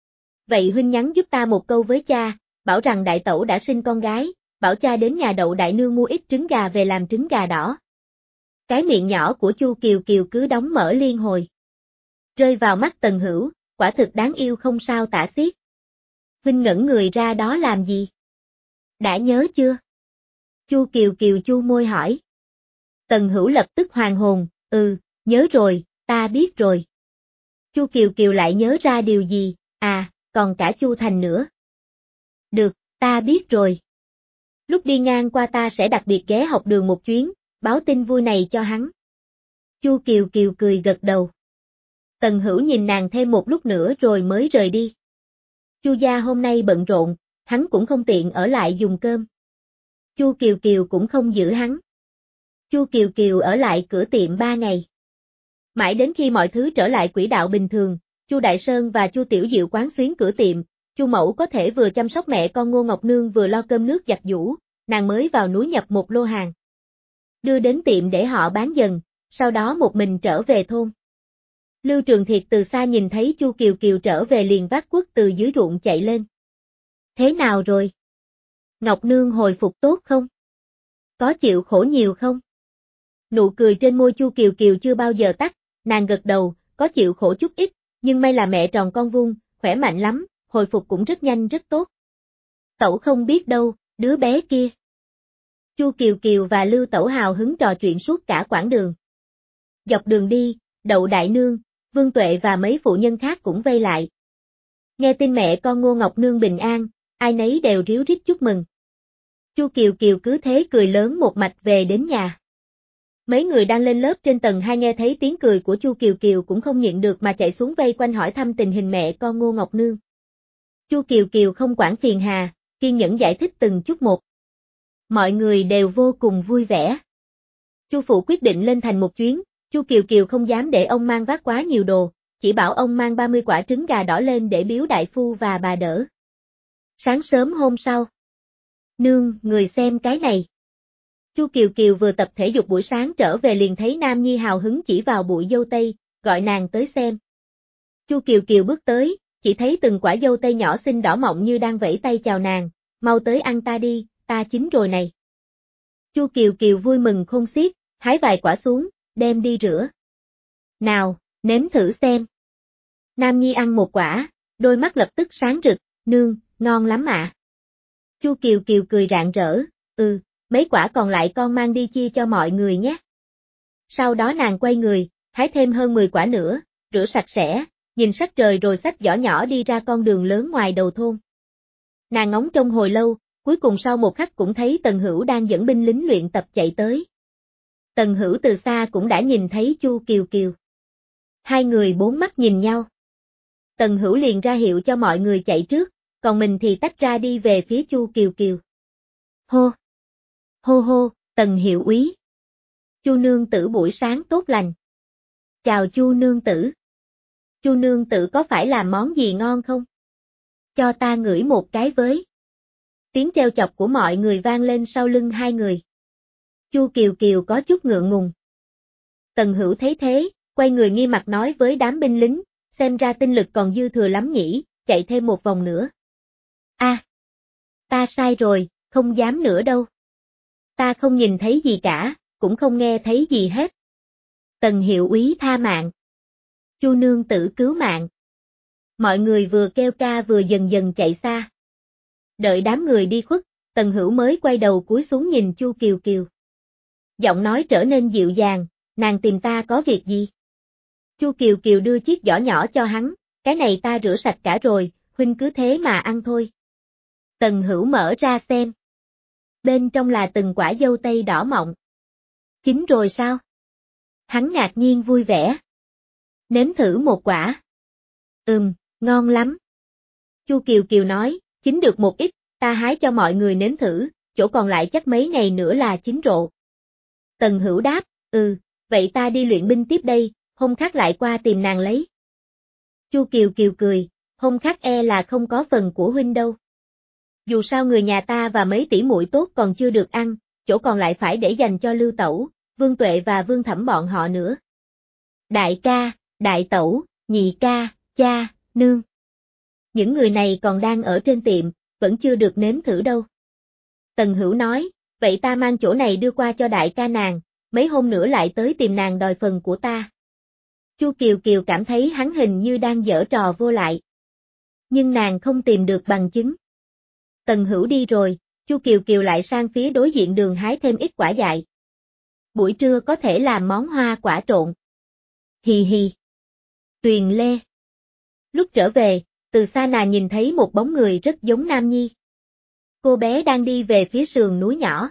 Vậy huynh nhắn giúp ta một câu với cha, bảo rằng đại tẩu đã sinh con gái, bảo cha đến nhà Đậu đại nương mua ít trứng gà về làm trứng gà đỏ. Cái miệng nhỏ của Chu Kiều Kiều cứ đóng mở liên hồi. Rơi vào mắt Tần Hữu, quả thực đáng yêu không sao tả xiết. Huynh ngẩn người ra đó làm gì? Đã nhớ chưa? Chu Kiều Kiều chu môi hỏi. Tần Hữu lập tức hoàn hồn, ừ, nhớ rồi, ta biết rồi. Chu Kiều Kiều lại nhớ ra điều gì, à, còn cả Chu Thành nữa. Được, ta biết rồi. Lúc đi ngang qua ta sẽ đặc biệt ghé học đường một chuyến, báo tin vui này cho hắn. Chu Kiều Kiều cười gật đầu. Tần Hữu nhìn nàng thêm một lúc nữa rồi mới rời đi. Chu gia hôm nay bận rộn, hắn cũng không tiện ở lại dùng cơm. Chu Kiều Kiều cũng không giữ hắn. Chu Kiều Kiều ở lại cửa tiệm ba ngày. Mãi đến khi mọi thứ trở lại quỹ đạo bình thường, Chu Đại Sơn và Chu Tiểu Diệu quán xuyến cửa tiệm, Chu Mẫu có thể vừa chăm sóc mẹ con Ngô Ngọc Nương vừa lo cơm nước giặt giũ, nàng mới vào núi nhập một lô hàng. Đưa đến tiệm để họ bán dần, sau đó một mình trở về thôn. Lưu Trường Thiệt từ xa nhìn thấy Chu Kiều Kiều trở về liền vác cuốc từ dưới ruộng chạy lên. Thế nào rồi? Ngọc Nương hồi phục tốt không? Có chịu khổ nhiều không? Nụ cười trên môi Chu Kiều Kiều chưa bao giờ tắt, nàng gật đầu, có chịu khổ chút ít, nhưng may là mẹ tròn con vuông, khỏe mạnh lắm, hồi phục cũng rất nhanh rất tốt. Tẩu không biết đâu, đứa bé kia. Chu Kiều Kiều và Lưu Tẩu hào hứng trò chuyện suốt cả quãng đường. Dọc đường đi, Đậu đại nương, Vương Tuệ và mấy phụ nhân khác cũng vây lại. Nghe tin mẹ con Ngô Ngọc Nương bình an, ai nấy đều ríu rít chúc mừng. Chu Kiều Kiều cứ thế cười lớn một mạch về đến nhà. Mấy người đang lên lớp trên tầng hai nghe thấy tiếng cười của Chu Kiều Kiều cũng không nhịn được mà chạy xuống vây quanh hỏi thăm tình hình mẹ con Ngô Ngọc Nương. Chu Kiều Kiều không quản phiền hà, kiên nhẫn giải thích từng chút một. Mọi người đều vô cùng vui vẻ. Chu phụ quyết định lên thành một chuyến, Chu Kiều Kiều không dám để ông mang vác quá nhiều đồ, chỉ bảo ông mang ba mươi quả trứng gà đỏ lên để biếu đại phu và bà đỡ. Sáng sớm hôm sau. Nương, người xem cái này. Chu Kiều Kiều vừa tập thể dục buổi sáng trở về liền thấy Nam Nhi hào hứng chỉ vào bụi dâu tây, gọi nàng tới xem. Chu Kiều Kiều bước tới, chỉ thấy từng quả dâu tây nhỏ xinh đỏ mọng như đang vẫy tay chào nàng, mau tới ăn ta đi, ta chín rồi này. Chu Kiều Kiều vui mừng khôn xiết, hái vài quả xuống, đem đi rửa. Nào, nếm thử xem. Nam Nhi ăn một quả, đôi mắt lập tức sáng rực, nương, ngon lắm ạ. Chu Kiều Kiều cười rạng rỡ, ừ, mấy quả còn lại con mang đi chia cho mọi người nhé. Sau đó nàng quay người, hái thêm hơn mười quả nữa, rửa sạch sẽ, nhìn sắc trời rồi xách giỏ nhỏ đi ra con đường lớn ngoài đầu thôn. Nàng ngóng trông hồi lâu, cuối cùng sau một khắc cũng thấy Tần Hữu đang dẫn binh lính luyện tập chạy tới. Tần Hữu từ xa cũng đã nhìn thấy Chu Kiều Kiều. Hai người bốn mắt nhìn nhau. Tần Hữu liền ra hiệu cho mọi người chạy trước, còn mình thì tách ra đi về phía Chu Kiều Kiều. Hô! Hô hô, Tần hiệu úy. Chu nương tử buổi sáng tốt lành. Chào Chu nương tử. Chu nương tử có phải làm món gì ngon không? Cho ta ngửi một cái với. Tiếng trêu chọc của mọi người vang lên sau lưng hai người. Chu Kiều Kiều có chút ngượng ngùng. Tần Hữu thấy thế, quay người nghi mặt nói với đám binh lính, xem ra tinh lực còn dư thừa lắm nhỉ, chạy thêm một vòng nữa. A, à, ta sai rồi, không dám nữa đâu. Ta không nhìn thấy gì cả, cũng không nghe thấy gì hết. Tần hiệu úy tha mạng. Chu nương tử cứu mạng. Mọi người vừa kêu ca vừa dần dần chạy xa. Đợi đám người đi khuất, Tần Hữu mới quay đầu cúi xuống nhìn Chu Kiều Kiều. Giọng nói trở nên dịu dàng, nàng tìm ta có việc gì? Chu Kiều Kiều đưa chiếc giỏ nhỏ cho hắn, cái này ta rửa sạch cả rồi, huynh cứ thế mà ăn thôi. Tần Hữu mở ra xem. Bên trong là từng quả dâu tây đỏ mọng. Chín rồi sao? Hắn ngạc nhiên vui vẻ. Nếm thử một quả. Ừm, ngon lắm. Chu Kiều Kiều nói, chín được một ít, ta hái cho mọi người nếm thử, chỗ còn lại chắc mấy ngày nữa là chín rộ. Tần Hữu đáp, ừ, vậy ta đi luyện binh tiếp đây, hôm khác lại qua tìm nàng lấy. Chu Kiều Kiều cười, hôm khác e là không có phần của huynh đâu. Dù sao người nhà ta và mấy tỷ muội tốt còn chưa được ăn, chỗ còn lại phải để dành cho Lưu Tẩu, Vương Tuệ và Vương Thẩm bọn họ nữa. Đại ca, đại tẩu, nhị ca, cha, nương. Những người này còn đang ở trên tiệm, vẫn chưa được nếm thử đâu. Tần Hữu nói, vậy ta mang chỗ này đưa qua cho đại ca nàng, mấy hôm nữa lại tới tìm nàng đòi phần của ta. Chu Kiều Kiều cảm thấy hắn hình như đang giở trò vô lại. Nhưng nàng không tìm được bằng chứng. Tần Hữu đi rồi, Chu Kiều Kiều lại sang phía đối diện đường hái thêm ít quả dại. Buổi trưa có thể làm món hoa quả trộn. Hì hì. Tuyền Lê. Lúc trở về, từ xa nàng nhìn thấy một bóng người rất giống Nam Nhi. Cô bé đang đi về phía sườn núi nhỏ.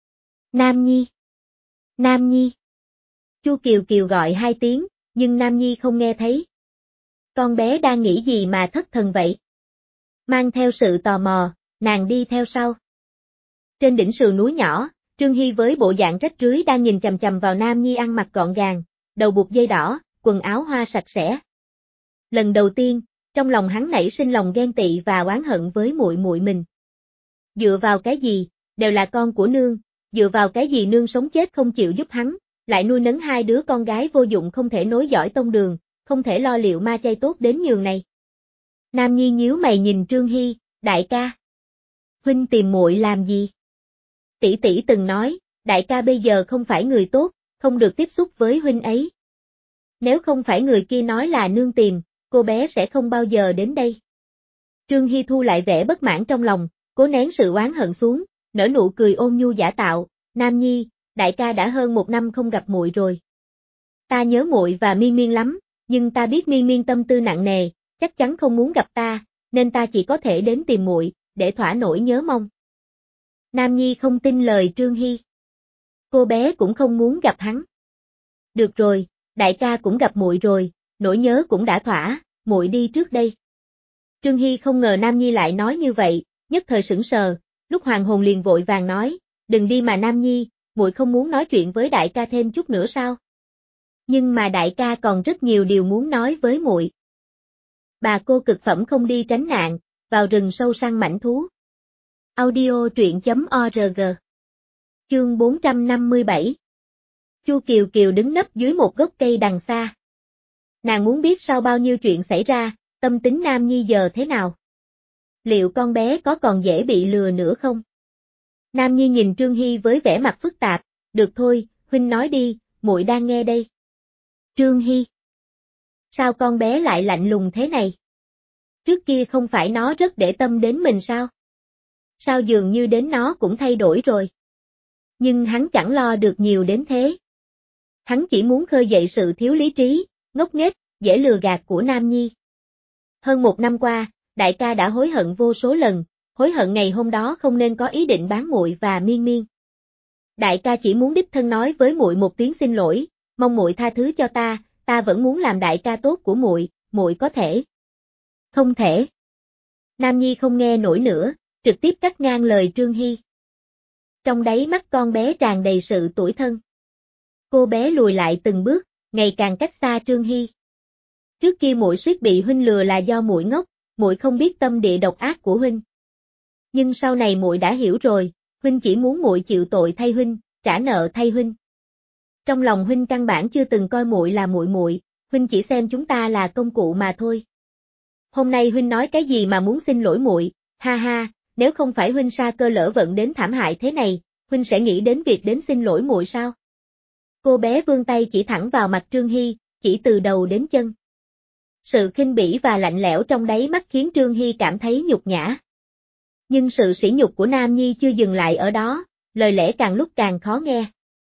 Nam Nhi. Nam Nhi. Chu Kiều Kiều gọi hai tiếng, nhưng Nam Nhi không nghe thấy. Con bé đang nghĩ gì mà thất thần vậy? Mang theo sự tò mò, nàng đi theo sau. Trên đỉnh sườn núi nhỏ, Trương Hy với bộ dạng rách rưới đang nhìn chằm chằm vào Nam Nhi ăn mặc gọn gàng, đầu buộc dây đỏ, quần áo hoa sạch sẽ. Lần đầu tiên, trong lòng hắn nảy sinh lòng ghen tị và oán hận với muội muội mình. Dựa vào cái gì, đều là con của nương, dựa vào cái gì nương sống chết không chịu giúp hắn, lại nuôi nấng hai đứa con gái vô dụng không thể nối dõi tông đường, không thể lo liệu ma chay tốt đến nhường này. Nam Nhi nhíu mày nhìn Trương Hy, đại ca. Huynh tìm muội làm gì? Tỷ tỷ từng nói, đại ca bây giờ không phải người tốt, không được tiếp xúc với huynh ấy. Nếu không phải người kia nói là nương tìm, cô bé sẽ không bao giờ đến đây. Trương Hy thu lại vẻ bất mãn trong lòng, cố nén sự oán hận xuống, nở nụ cười ôn nhu giả tạo, Nam Nhi, đại ca đã hơn một năm không gặp muội rồi. Ta nhớ muội và Miên Miên lắm, nhưng ta biết Miên Miên tâm tư nặng nề, chắc chắn không muốn gặp ta, nên ta chỉ có thể đến tìm muội, để thỏa nỗi nhớ mong. Nam Nhi không tin lời Trương Hy. Cô bé cũng không muốn gặp hắn. Được rồi, đại ca cũng gặp muội rồi, nỗi nhớ cũng đã thỏa, muội đi trước đây. Trương Hy không ngờ Nam Nhi lại nói như vậy, nhất thời sững sờ, lúc hoàng hồn liền vội vàng nói, đừng đi mà Nam Nhi, muội không muốn nói chuyện với đại ca thêm chút nữa sao? Nhưng mà đại ca còn rất nhiều điều muốn nói với muội. Bà cô cực phẩm không đi tránh nạn, vào rừng sâu săn mãnh thú. Audio truyện chấm org. Chương bốn trăm năm mươi bảy. Chu Kiều Kiều đứng nấp dưới một gốc cây đằng xa. Nàng muốn biết sau bao nhiêu chuyện xảy ra, tâm tính Nam Nhi giờ thế nào? Liệu con bé có còn dễ bị lừa nữa không? Nam Nhi nhìn Trương Hy với vẻ mặt phức tạp, được thôi, huynh nói đi, muội đang nghe đây. Trương Hy. Sao con bé lại lạnh lùng thế này? Trước kia không phải nó rất để tâm đến mình sao? Sao dường như đến nó cũng thay đổi rồi? Nhưng hắn chẳng lo được nhiều đến thế. Hắn chỉ muốn khơi dậy sự thiếu lý trí, ngốc nghếch, dễ lừa gạt của Nam Nhi. Hơn một năm qua, đại ca đã hối hận vô số lần, hối hận ngày hôm đó không nên có ý định bán muội và Miên Miên. Đại ca chỉ muốn đích thân nói với muội một tiếng xin lỗi, mong muội tha thứ cho ta, ta vẫn muốn làm đại ca tốt của muội, muội có thể. Không thể. Nam Nhi không nghe nổi nữa, trực tiếp cắt ngang lời Trương Hy. Trong đáy mắt con bé tràn đầy sự tủi thân. Cô bé lùi lại từng bước, ngày càng cách xa Trương Hy. Trước kia muội suýt bị huynh lừa là do muội ngốc, muội không biết tâm địa độc ác của huynh. Nhưng sau này muội đã hiểu rồi, huynh chỉ muốn muội chịu tội thay huynh, trả nợ thay huynh. Trong lòng huynh căn bản chưa từng coi muội là muội muội, huynh chỉ xem chúng ta là công cụ mà thôi. Hôm nay huynh nói cái gì mà muốn xin lỗi muội, ha ha, nếu không phải huynh sa cơ lỡ vận đến thảm hại thế này, huynh sẽ nghĩ đến việc đến xin lỗi muội sao? Cô bé vươn tay chỉ thẳng vào mặt Trương Hy, chỉ từ đầu đến chân. Sự khinh bỉ và lạnh lẽo trong đáy mắt khiến Trương Hy cảm thấy nhục nhã. Nhưng sự sỉ nhục của Nam Nhi chưa dừng lại ở đó, lời lẽ càng lúc càng khó nghe.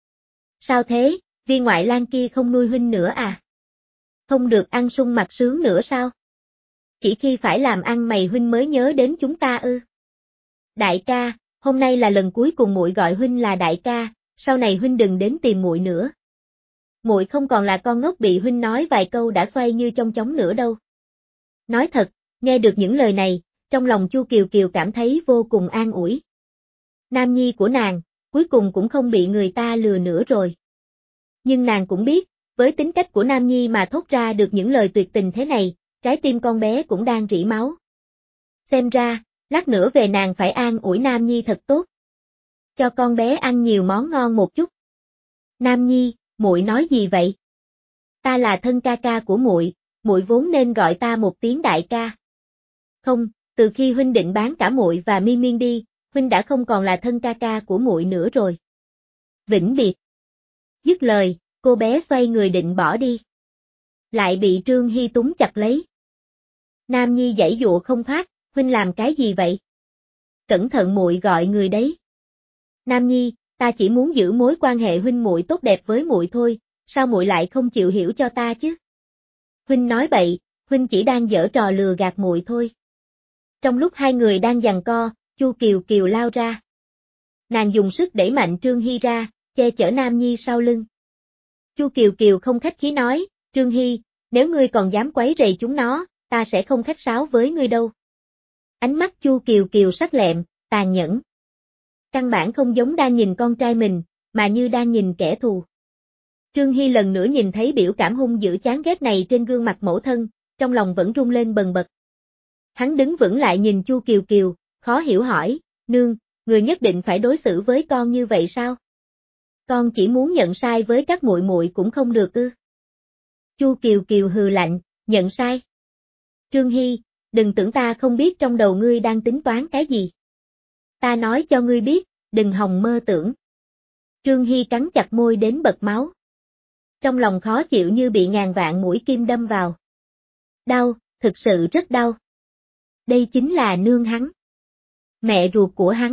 Sao thế, viên ngoại lang kia không nuôi huynh nữa à? Không được ăn sung mặc sướng nữa sao? Chỉ khi phải làm ăn mày huynh mới nhớ đến chúng ta ư? Đại ca, hôm nay là lần cuối cùng muội gọi huynh là đại ca, sau này huynh đừng đến tìm muội nữa. Muội không còn là con ngốc bị huynh nói vài câu đã xoay như chong chóng nữa đâu. Nói thật, nghe được những lời này, trong lòng Chu Kiều Kiều cảm thấy vô cùng an ủi. Nam nhi của nàng, cuối cùng cũng không bị người ta lừa nữa rồi. Nhưng nàng cũng biết, với tính cách của Nam nhi mà thốt ra được những lời tuyệt tình thế này, trái tim con bé cũng đang rỉ máu. Xem ra, lát nữa về nàng phải an ủi Nam nhi thật tốt. Cho con bé ăn nhiều món ngon một chút. Nam nhi, muội nói gì vậy? Ta là thân ca ca của muội, muội vốn nên gọi ta một tiếng đại ca. Không, từ khi huynh định bán cả muội và Miên Miên đi, huynh đã không còn là thân ca ca của muội nữa rồi. Vĩnh biệt. Dứt lời, cô bé xoay người định bỏ đi. Lại bị Trương Hy túm chặt lấy. Nam nhi giãy dụa không thoát, huynh làm cái gì vậy? Cẩn thận muội gọi người đấy. Nam nhi, ta chỉ muốn giữ mối quan hệ huynh muội tốt đẹp với muội thôi, sao muội lại không chịu hiểu cho ta chứ? Huynh nói bậy, huynh chỉ đang giở trò lừa gạt muội thôi. Trong lúc hai người đang giằng co, Chu Kiều Kiều lao ra. Nàng dùng sức đẩy mạnh Trương Hy ra, che chở Nam nhi sau lưng. Chu Kiều Kiều không khách khí nói, Trương Hy, nếu ngươi còn dám quấy rầy chúng nó, ta sẽ không khách sáo với ngươi đâu. Ánh mắt Chu Kiều Kiều sắc lẹm, tàn nhẫn. Căn bản không giống đang nhìn con trai mình, mà như đang nhìn kẻ thù. Trương Hy lần nữa nhìn thấy biểu cảm hung dữ chán ghét này trên gương mặt mẫu thân, trong lòng vẫn rung lên bần bật. Hắn đứng vững lại nhìn Chu Kiều Kiều, khó hiểu hỏi, nương, người nhất định phải đối xử với con như vậy sao? Con chỉ muốn nhận sai với các muội muội cũng không được ư? Chu Kiều Kiều hừ lạnh, nhận sai. Trương Hy, đừng tưởng ta không biết trong đầu ngươi đang tính toán cái gì. Ta nói cho ngươi biết, đừng hòng mơ tưởng. Trương Hy cắn chặt môi đến bật máu. Trong lòng khó chịu như bị ngàn vạn mũi kim đâm vào. Đau, thực sự rất đau. Đây chính là nương hắn. Mẹ ruột của hắn.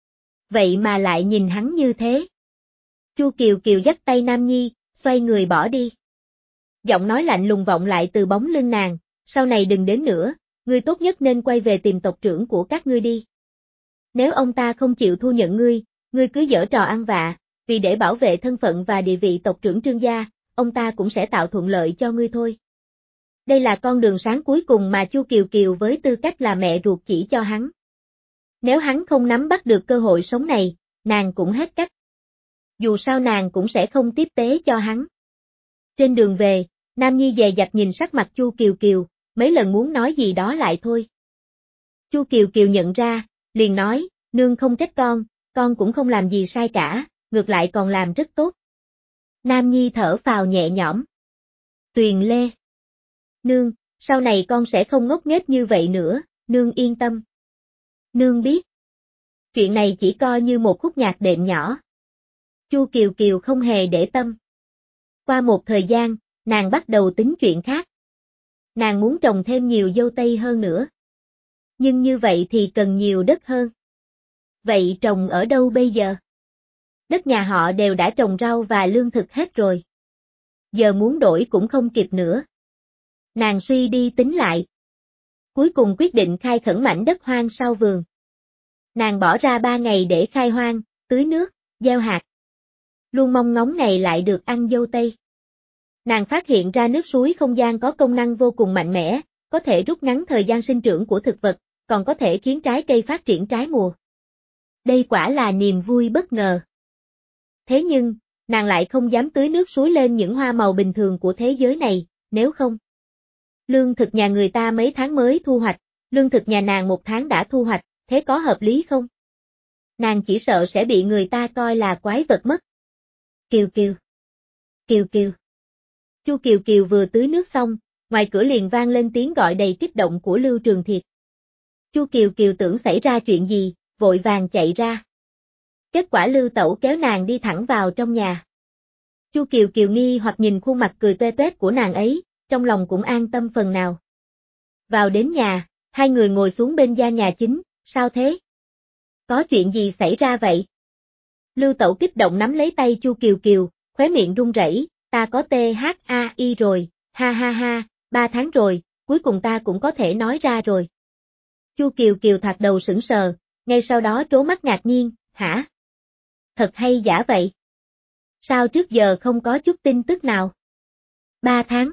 Vậy mà lại nhìn hắn như thế. Chu Kiều Kiều dắt tay Nam Nhi, xoay người bỏ đi. Giọng nói lạnh lùng vọng lại từ bóng lưng nàng, sau này đừng đến nữa, ngươi tốt nhất nên quay về tìm tộc trưởng của các ngươi đi. Nếu ông ta không chịu thu nhận ngươi, ngươi cứ giở trò ăn vạ, vì để bảo vệ thân phận và địa vị tộc trưởng Trương gia, ông ta cũng sẽ tạo thuận lợi cho ngươi thôi. Đây là con đường sáng cuối cùng mà Chu Kiều Kiều với tư cách là mẹ ruột chỉ cho hắn. Nếu hắn không nắm bắt được cơ hội sống này, nàng cũng hết cách. Dù sao nàng cũng sẽ không tiếp tế cho hắn. Trên đường về, Nam Nhi dè dặt nhìn sắc mặt Chu Kiều Kiều, mấy lần muốn nói gì đó lại thôi. Chu Kiều Kiều nhận ra, liền nói, nương không trách con, con cũng không làm gì sai cả, ngược lại còn làm rất tốt. Nam Nhi thở phào nhẹ nhõm. Tuyền Lê. Nương, sau này con sẽ không ngốc nghếch như vậy nữa, nương yên tâm. Nương biết. Chuyện này chỉ coi như một khúc nhạc đệm nhỏ. Chu Kiều Kiều không hề để tâm. Qua một thời gian, nàng bắt đầu tính chuyện khác. Nàng muốn trồng thêm nhiều dâu tây hơn nữa. Nhưng như vậy thì cần nhiều đất hơn. Vậy trồng ở đâu bây giờ? Đất nhà họ đều đã trồng rau và lương thực hết rồi. Giờ muốn đổi cũng không kịp nữa. Nàng suy đi tính lại. Cuối cùng quyết định khai khẩn mảnh đất hoang sau vườn. Nàng bỏ ra ba ngày để khai hoang, tưới nước, gieo hạt. Luôn mong ngóng ngày lại được ăn dâu tây. Nàng phát hiện ra nước suối không gian có công năng vô cùng mạnh mẽ, có thể rút ngắn thời gian sinh trưởng của thực vật, còn có thể khiến trái cây phát triển trái mùa. Đây quả là niềm vui bất ngờ. Thế nhưng, nàng lại không dám tưới nước suối lên những hoa màu bình thường của thế giới này, nếu không. Lương thực nhà người ta mấy tháng mới thu hoạch, lương thực nhà nàng một tháng đã thu hoạch, thế có hợp lý không? Nàng chỉ sợ sẽ bị người ta coi là quái vật mất. Kiều Kiều. Kiều Kiều. Chu Kiều Kiều vừa tưới nước xong, ngoài cửa liền vang lên tiếng gọi đầy kích động của Lưu Trường Thiệt. Chu Kiều Kiều tưởng xảy ra chuyện gì, vội vàng chạy ra. Kết quả Lưu Tẩu kéo nàng đi thẳng vào trong nhà. Chu Kiều Kiều nghi hoặc nhìn khuôn mặt cười toe toét của nàng ấy, trong lòng cũng an tâm phần nào. Vào đến nhà, hai người ngồi xuống bên gian nhà chính, sao thế? Có chuyện gì xảy ra vậy? Lưu Tẩu kích động nắm lấy tay Chu Kiều Kiều, khóe miệng run rẩy, ta có tê hát a i rồi, ha ha ha, ba tháng rồi, cuối cùng ta cũng có thể nói ra rồi. Chu Kiều Kiều thoạt đầu sững sờ, ngay sau đó trố mắt ngạc nhiên, hả? Thật hay giả vậy? Sao trước giờ không có chút tin tức nào? Ba tháng.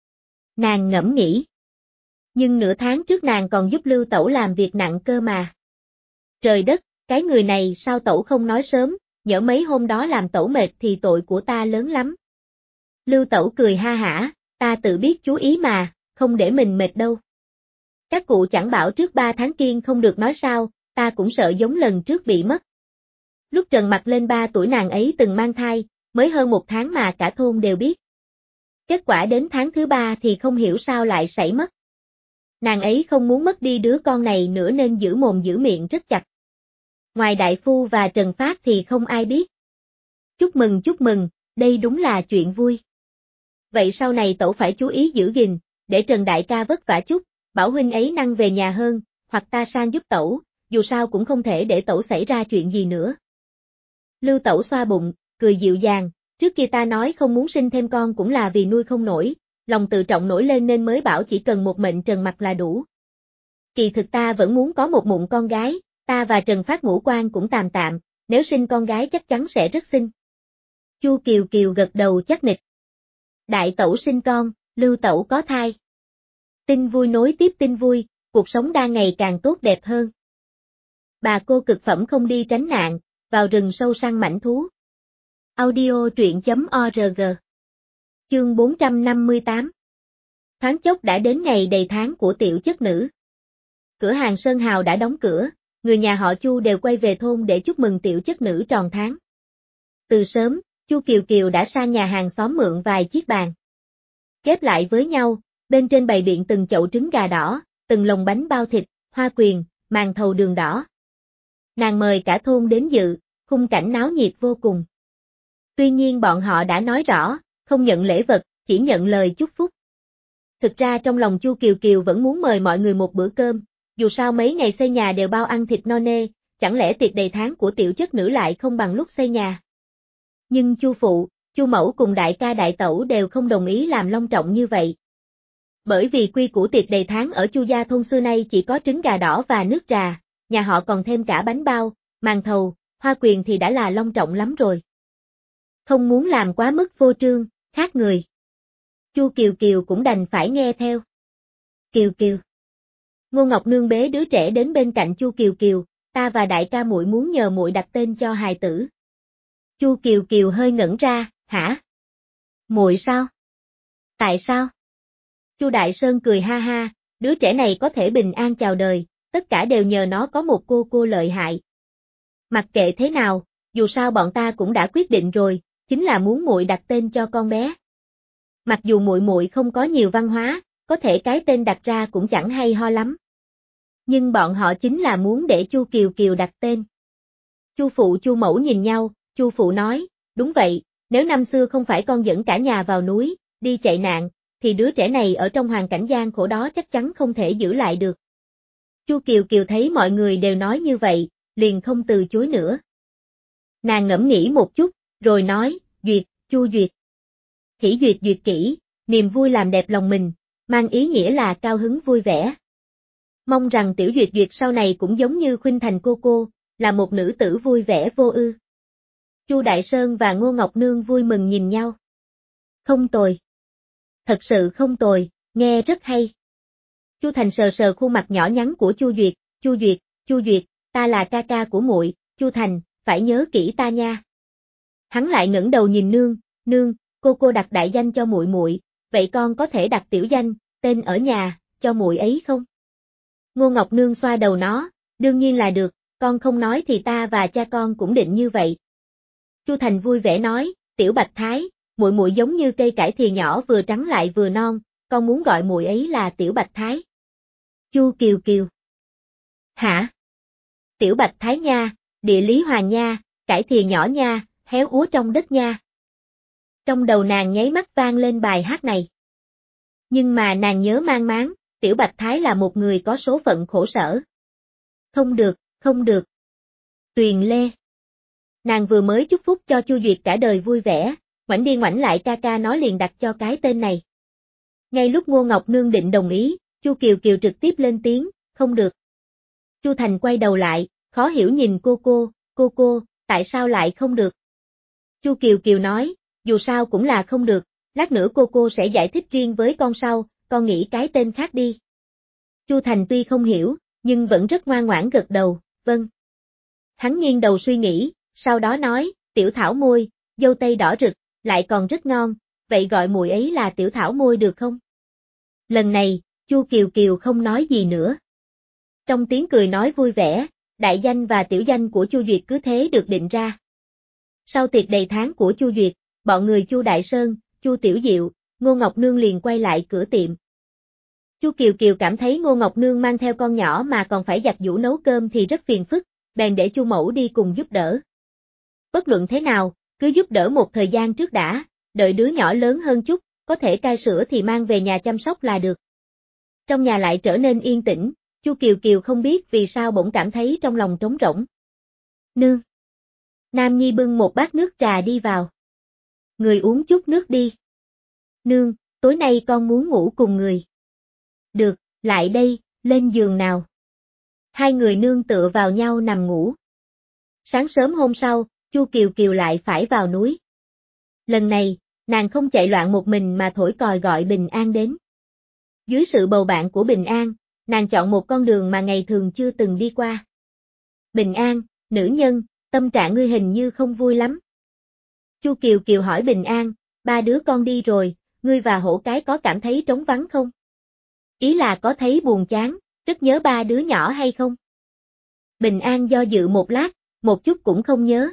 Nàng ngẫm nghĩ. Nhưng nửa tháng trước nàng còn giúp Lưu Tẩu làm việc nặng cơ mà. Trời đất, cái người này sao Tẩu không nói sớm, nhỡ mấy hôm đó làm Tẩu mệt thì tội của ta lớn lắm. Lưu Tẩu cười ha hả, ta tự biết chú ý mà, không để mình mệt đâu. Các cụ chẳng bảo trước ba tháng kiêng không được nói sao, ta cũng sợ giống lần trước bị mất. Lúc Trần Mặc lên ba tuổi nàng ấy từng mang thai, mới hơn một tháng mà cả thôn đều biết. Kết quả đến tháng thứ ba thì không hiểu sao lại sảy mất. Nàng ấy không muốn mất đi đứa con này nữa nên giữ mồm giữ miệng rất chặt. Ngoài đại phu và Trần Phát thì không ai biết. Chúc mừng chúc mừng, đây đúng là chuyện vui. Vậy sau này Tẩu phải chú ý giữ gìn, để Trần Đại ca vất vả chút, bảo huynh ấy năng về nhà hơn, hoặc ta sang giúp Tẩu, dù sao cũng không thể để Tẩu xảy ra chuyện gì nữa. Lưu Tẩu xoa bụng, cười dịu dàng, trước kia ta nói không muốn sinh thêm con cũng là vì nuôi không nổi, lòng tự trọng nổi lên nên mới bảo chỉ cần một mệnh Trần Mặc là đủ. Kỳ thực ta vẫn muốn có một mụn con gái, ta và Trần Phát ngũ quan cũng tạm tạm, nếu sinh con gái chắc chắn sẽ rất xinh. Chu Kiều Kiều gật đầu chắc nịch. Đại Tẩu sinh con, Lưu Tẩu có thai. Tin vui nối tiếp tin vui, cuộc sống đang ngày càng tốt đẹp hơn. Bà cô cực phẩm không đi tránh nạn, vào rừng sâu săn mãnh thú. Audio truyện chấm org. Chương bốn trăm năm mươi tám. Thoáng chốc đã đến ngày đầy tháng của tiểu chất nữ. Cửa hàng Sơn Hào đã đóng cửa, người nhà họ Chu đều quay về thôn để chúc mừng tiểu chất nữ tròn tháng. Từ sớm, Chu Kiều Kiều đã sang nhà hàng xóm mượn vài chiếc bàn. Ghép lại với nhau, bên trên bày biện từng chậu trứng gà đỏ, từng lồng bánh bao thịt, hoa quyền, màn thầu đường đỏ. Nàng mời cả thôn đến dự, khung cảnh náo nhiệt vô cùng. Tuy nhiên bọn họ đã nói rõ, không nhận lễ vật, chỉ nhận lời chúc phúc. Thực ra trong lòng Chu Kiều Kiều vẫn muốn mời mọi người một bữa cơm, dù sao mấy ngày xây nhà đều bao ăn thịt no nê, chẳng lẽ tiệc đầy tháng của tiểu chất nữ lại không bằng lúc xây nhà. Nhưng Chu phụ, Chu mẫu cùng đại ca đại tẩu đều không đồng ý làm long trọng như vậy. Bởi vì quy củ tiệc đầy tháng ở Chu gia thôn xưa nay chỉ có trứng gà đỏ và nước trà, nhà họ còn thêm cả bánh bao, màn thầu, hoa quyền thì đã là long trọng lắm rồi. Không muốn làm quá mức vô trương, khác người. Chu Kiều Kiều cũng đành phải nghe theo. Kiều Kiều. Ngô Ngọc Nương bế đứa trẻ đến bên cạnh Chu Kiều Kiều, ta và đại ca muội muốn nhờ muội đặt tên cho hài tử. Chu Kiều Kiều hơi ngẩn ra, hả? Muội sao? Tại sao? Chu Đại Sơn cười ha ha, đứa trẻ này có thể bình an chào đời, tất cả đều nhờ nó có một cô cô lợi hại. Mặc kệ thế nào, dù sao bọn ta cũng đã quyết định rồi, chính là muốn muội đặt tên cho con bé. Mặc dù muội muội không có nhiều văn hóa, có thể cái tên đặt ra cũng chẳng hay ho lắm. Nhưng bọn họ chính là muốn để Chu Kiều Kiều đặt tên. Chu phụ Chu mẫu nhìn nhau, Chu phụ nói, đúng vậy, nếu năm xưa không phải con dẫn cả nhà vào núi, đi chạy nạn, thì đứa trẻ này ở trong hoàn cảnh gian khổ đó chắc chắn không thể giữ lại được. Chu Kiều Kiều thấy mọi người đều nói như vậy, liền không từ chối nữa. Nàng ngẫm nghĩ một chút, rồi nói, Duyệt, Chu Duyệt. Hỷ duyệt duyệt kỹ, niềm vui làm đẹp lòng mình, mang ý nghĩa là cao hứng vui vẻ. Mong rằng tiểu Duyệt Duyệt sau này cũng giống như Khuynh Thành cô cô, là một nữ tử vui vẻ vô ư. Chu Đại Sơn và Ngô Ngọc Nương vui mừng nhìn nhau. Không tồi. Thật sự không tồi, nghe rất hay. Chu Thành sờ sờ khuôn mặt nhỏ nhắn của Chu Duyệt, Chu Duyệt, Chu Duyệt, ta là ca ca của muội, Chu Thành, phải nhớ kỹ ta nha. Hắn lại ngẩng đầu nhìn nương, nương, cô cô đặt đại danh cho muội muội, vậy con có thể đặt tiểu danh, tên ở nhà, cho muội ấy không? Ngô Ngọc Nương xoa đầu nó, đương nhiên là được, con không nói thì ta và cha con cũng định như vậy. Chu Thành vui vẻ nói, tiểu Bạch Thái, muội muội giống như cây cải thìa nhỏ vừa trắng lại vừa non, con muốn gọi muội ấy là tiểu Bạch Thái. Chu Kiều Kiều. Hả? Tiểu Bạch Thái nha, địa lý hoàng nha, cải thìa nhỏ nha, héo úa trong đất nha. Trong đầu nàng nháy mắt vang lên bài hát này. Nhưng mà nàng nhớ mang máng, Tiểu Bạch Thái là một người có số phận khổ sở. Không được, không được. Tuyền Lê. Nàng vừa mới chúc phúc cho Chu Duyệt cả đời vui vẻ, ngoảnh đi ngoảnh lại ca ca nó liền đặt cho cái tên này. Ngay lúc Ngô Ngọc Nương định đồng ý, Chu Kiều Kiều trực tiếp lên tiếng, không được. Chu Thành quay đầu lại, khó hiểu nhìn cô cô, cô cô, tại sao lại không được? Chu Kiều Kiều nói, dù sao cũng là không được, lát nữa cô cô sẽ giải thích riêng với con sau, con nghĩ cái tên khác đi. Chu Thành tuy không hiểu, nhưng vẫn rất ngoan ngoãn gật đầu, vâng. Hắn nghiêng đầu suy nghĩ, sau đó nói, Tiểu Thảo Môi, dâu tây đỏ rực, lại còn rất ngon, vậy gọi muội ấy là Tiểu Thảo Môi được không? Lần này, Chu Kiều Kiều không nói gì nữa. Trong tiếng cười nói vui vẻ, đại danh và tiểu danh của Chu Duyệt cứ thế được định ra. Sau tiệc đầy tháng của Chu Duyệt, bọn người Chu Đại Sơn, Chu Tiểu Diệu, Ngô Ngọc Nương liền quay lại cửa tiệm. Chu Kiều Kiều cảm thấy Ngô Ngọc Nương mang theo con nhỏ mà còn phải giặt giũ nấu cơm thì rất phiền phức, bèn để Chu Mẫu đi cùng giúp đỡ. Bất luận thế nào, cứ giúp đỡ một thời gian trước đã, đợi đứa nhỏ lớn hơn chút, có thể cai sữa thì mang về nhà chăm sóc là được. Trong nhà lại trở nên yên tĩnh, Chu Kiều Kiều không biết vì sao bỗng cảm thấy trong lòng trống rỗng. Nương. Nam Nhi bưng một bát nước trà đi vào. Người uống chút nước đi. Nương, tối nay con muốn ngủ cùng người. Được, lại đây, lên giường nào. Hai người nương tựa vào nhau nằm ngủ. Sáng sớm hôm sau, Chu Kiều Kiều lại phải vào núi. Lần này, nàng không chạy loạn một mình mà thổi còi gọi Bình An đến. Dưới sự bầu bạn của Bình An, nàng chọn một con đường mà ngày thường chưa từng đi qua. Bình An, nữ nhân, tâm trạng ngươi hình như không vui lắm. Chu Kiều Kiều hỏi Bình An, ba đứa con đi rồi, ngươi và hổ cái có cảm thấy trống vắng không? Ý là có thấy buồn chán, rất nhớ ba đứa nhỏ hay không? Bình An do dự một lát, một chút cũng không nhớ.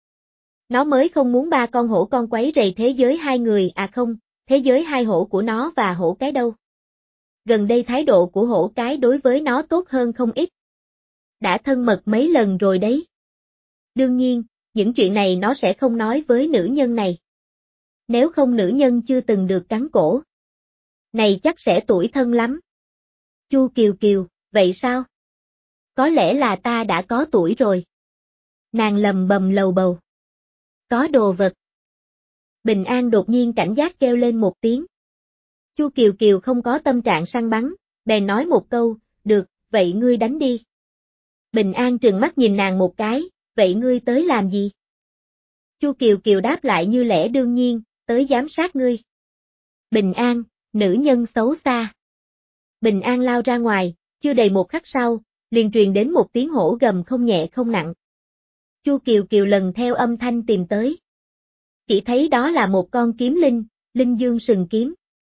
Nó mới không muốn ba con hổ con quấy rầy thế giới hai người à không, thế giới hai hổ của nó và hổ cái đâu. Gần đây thái độ của hổ cái đối với nó tốt hơn không ít. Đã thân mật mấy lần rồi đấy. Đương nhiên, những chuyện này nó sẽ không nói với nữ nhân này. Nếu không nữ nhân chưa từng được cắn cổ. Này chắc sẽ tủi thân lắm. Chu Kiều Kiều, vậy sao? Có lẽ là ta đã có tuổi rồi. Nàng lầm bầm lầu bầu. Có đồ vật. Bình An đột nhiên cảnh giác kêu lên một tiếng. Chu Kiều Kiều không có tâm trạng săn bắn, bèn nói một câu, được, vậy ngươi đánh đi. Bình An trừng mắt nhìn nàng một cái, vậy ngươi tới làm gì? Chu Kiều Kiều đáp lại như lẽ đương nhiên, tới giám sát ngươi. Bình An, nữ nhân xấu xa. Bình An lao ra ngoài, chưa đầy một khắc sau, liền truyền đến một tiếng hổ gầm không nhẹ không nặng. Chu Kiều Kiều lần theo âm thanh tìm tới. Chỉ thấy đó là một con kiếm linh, linh dương sừng kiếm.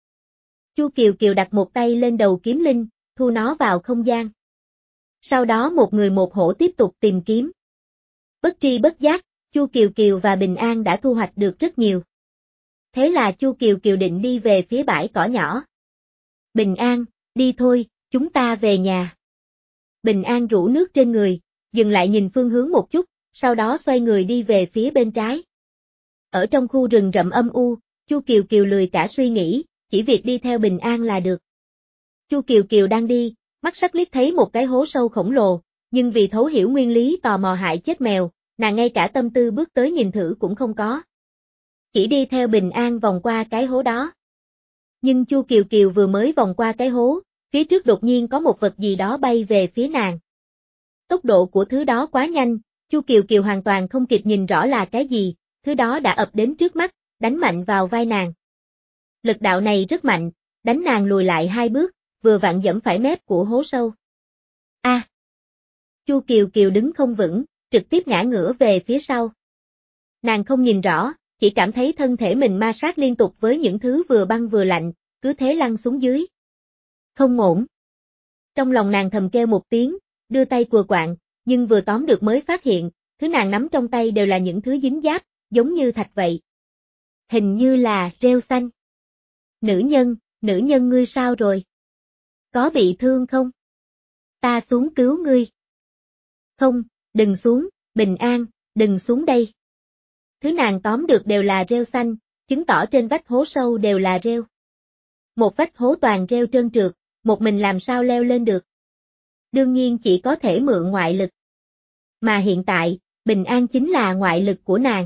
Chu Kiều Kiều đặt một tay lên đầu kiếm linh, thu nó vào không gian. Sau đó một người một hổ tiếp tục tìm kiếm. Bất tri bất giác, Chu Kiều Kiều và Bình An đã thu hoạch được rất nhiều. Thế là Chu Kiều Kiều định đi về phía bãi cỏ nhỏ. Bình An, đi thôi, chúng ta về nhà. Bình An rủ nước trên người, dừng lại nhìn phương hướng một chút, sau đó xoay người đi về phía bên trái. Ở trong khu rừng rậm âm u, Chu Kiều Kiều lười cả suy nghĩ, chỉ việc đi theo Bình An là được. Chu Kiều Kiều đang đi, mắt sắc liếc thấy một cái hố sâu khổng lồ, nhưng vì thấu hiểu nguyên lý tò mò hại chết mèo, nàng ngay cả tâm tư bước tới nhìn thử cũng không có. Chỉ đi theo Bình An vòng qua cái hố đó. Nhưng Chu Kiều Kiều vừa mới vòng qua cái hố, phía trước đột nhiên có một vật gì đó bay về phía nàng. Tốc độ của thứ đó quá nhanh, Chu Kiều Kiều hoàn toàn không kịp nhìn rõ là cái gì, thứ đó đã ập đến trước mắt, đánh mạnh vào vai nàng. Lực đạo này rất mạnh, đánh nàng lùi lại hai bước, vừa vặn giẫm phải mép của hố sâu. A! À. Chu Kiều Kiều đứng không vững, trực tiếp ngã ngửa về phía sau. Nàng không nhìn rõ, chỉ cảm thấy thân thể mình ma sát liên tục với những thứ vừa băng vừa lạnh, cứ thế lăn xuống dưới. Không ổn. Trong lòng nàng thầm kêu một tiếng, đưa tay quờ quạng, nhưng vừa tóm được mới phát hiện, thứ nàng nắm trong tay đều là những thứ dính giáp, giống như thạch vậy. Hình như là rêu xanh. Nữ nhân, nữ nhân ngươi sao rồi? Có bị thương không? Ta xuống cứu ngươi. Không, đừng xuống, Bình An, đừng xuống đây. Thứ nàng tóm được đều là rêu xanh, chứng tỏ trên vách hố sâu đều là rêu. Một vách hố toàn rêu trơn trượt, một mình làm sao leo lên được. Đương nhiên chỉ có thể mượn ngoại lực. Mà hiện tại, Bình An chính là ngoại lực của nàng.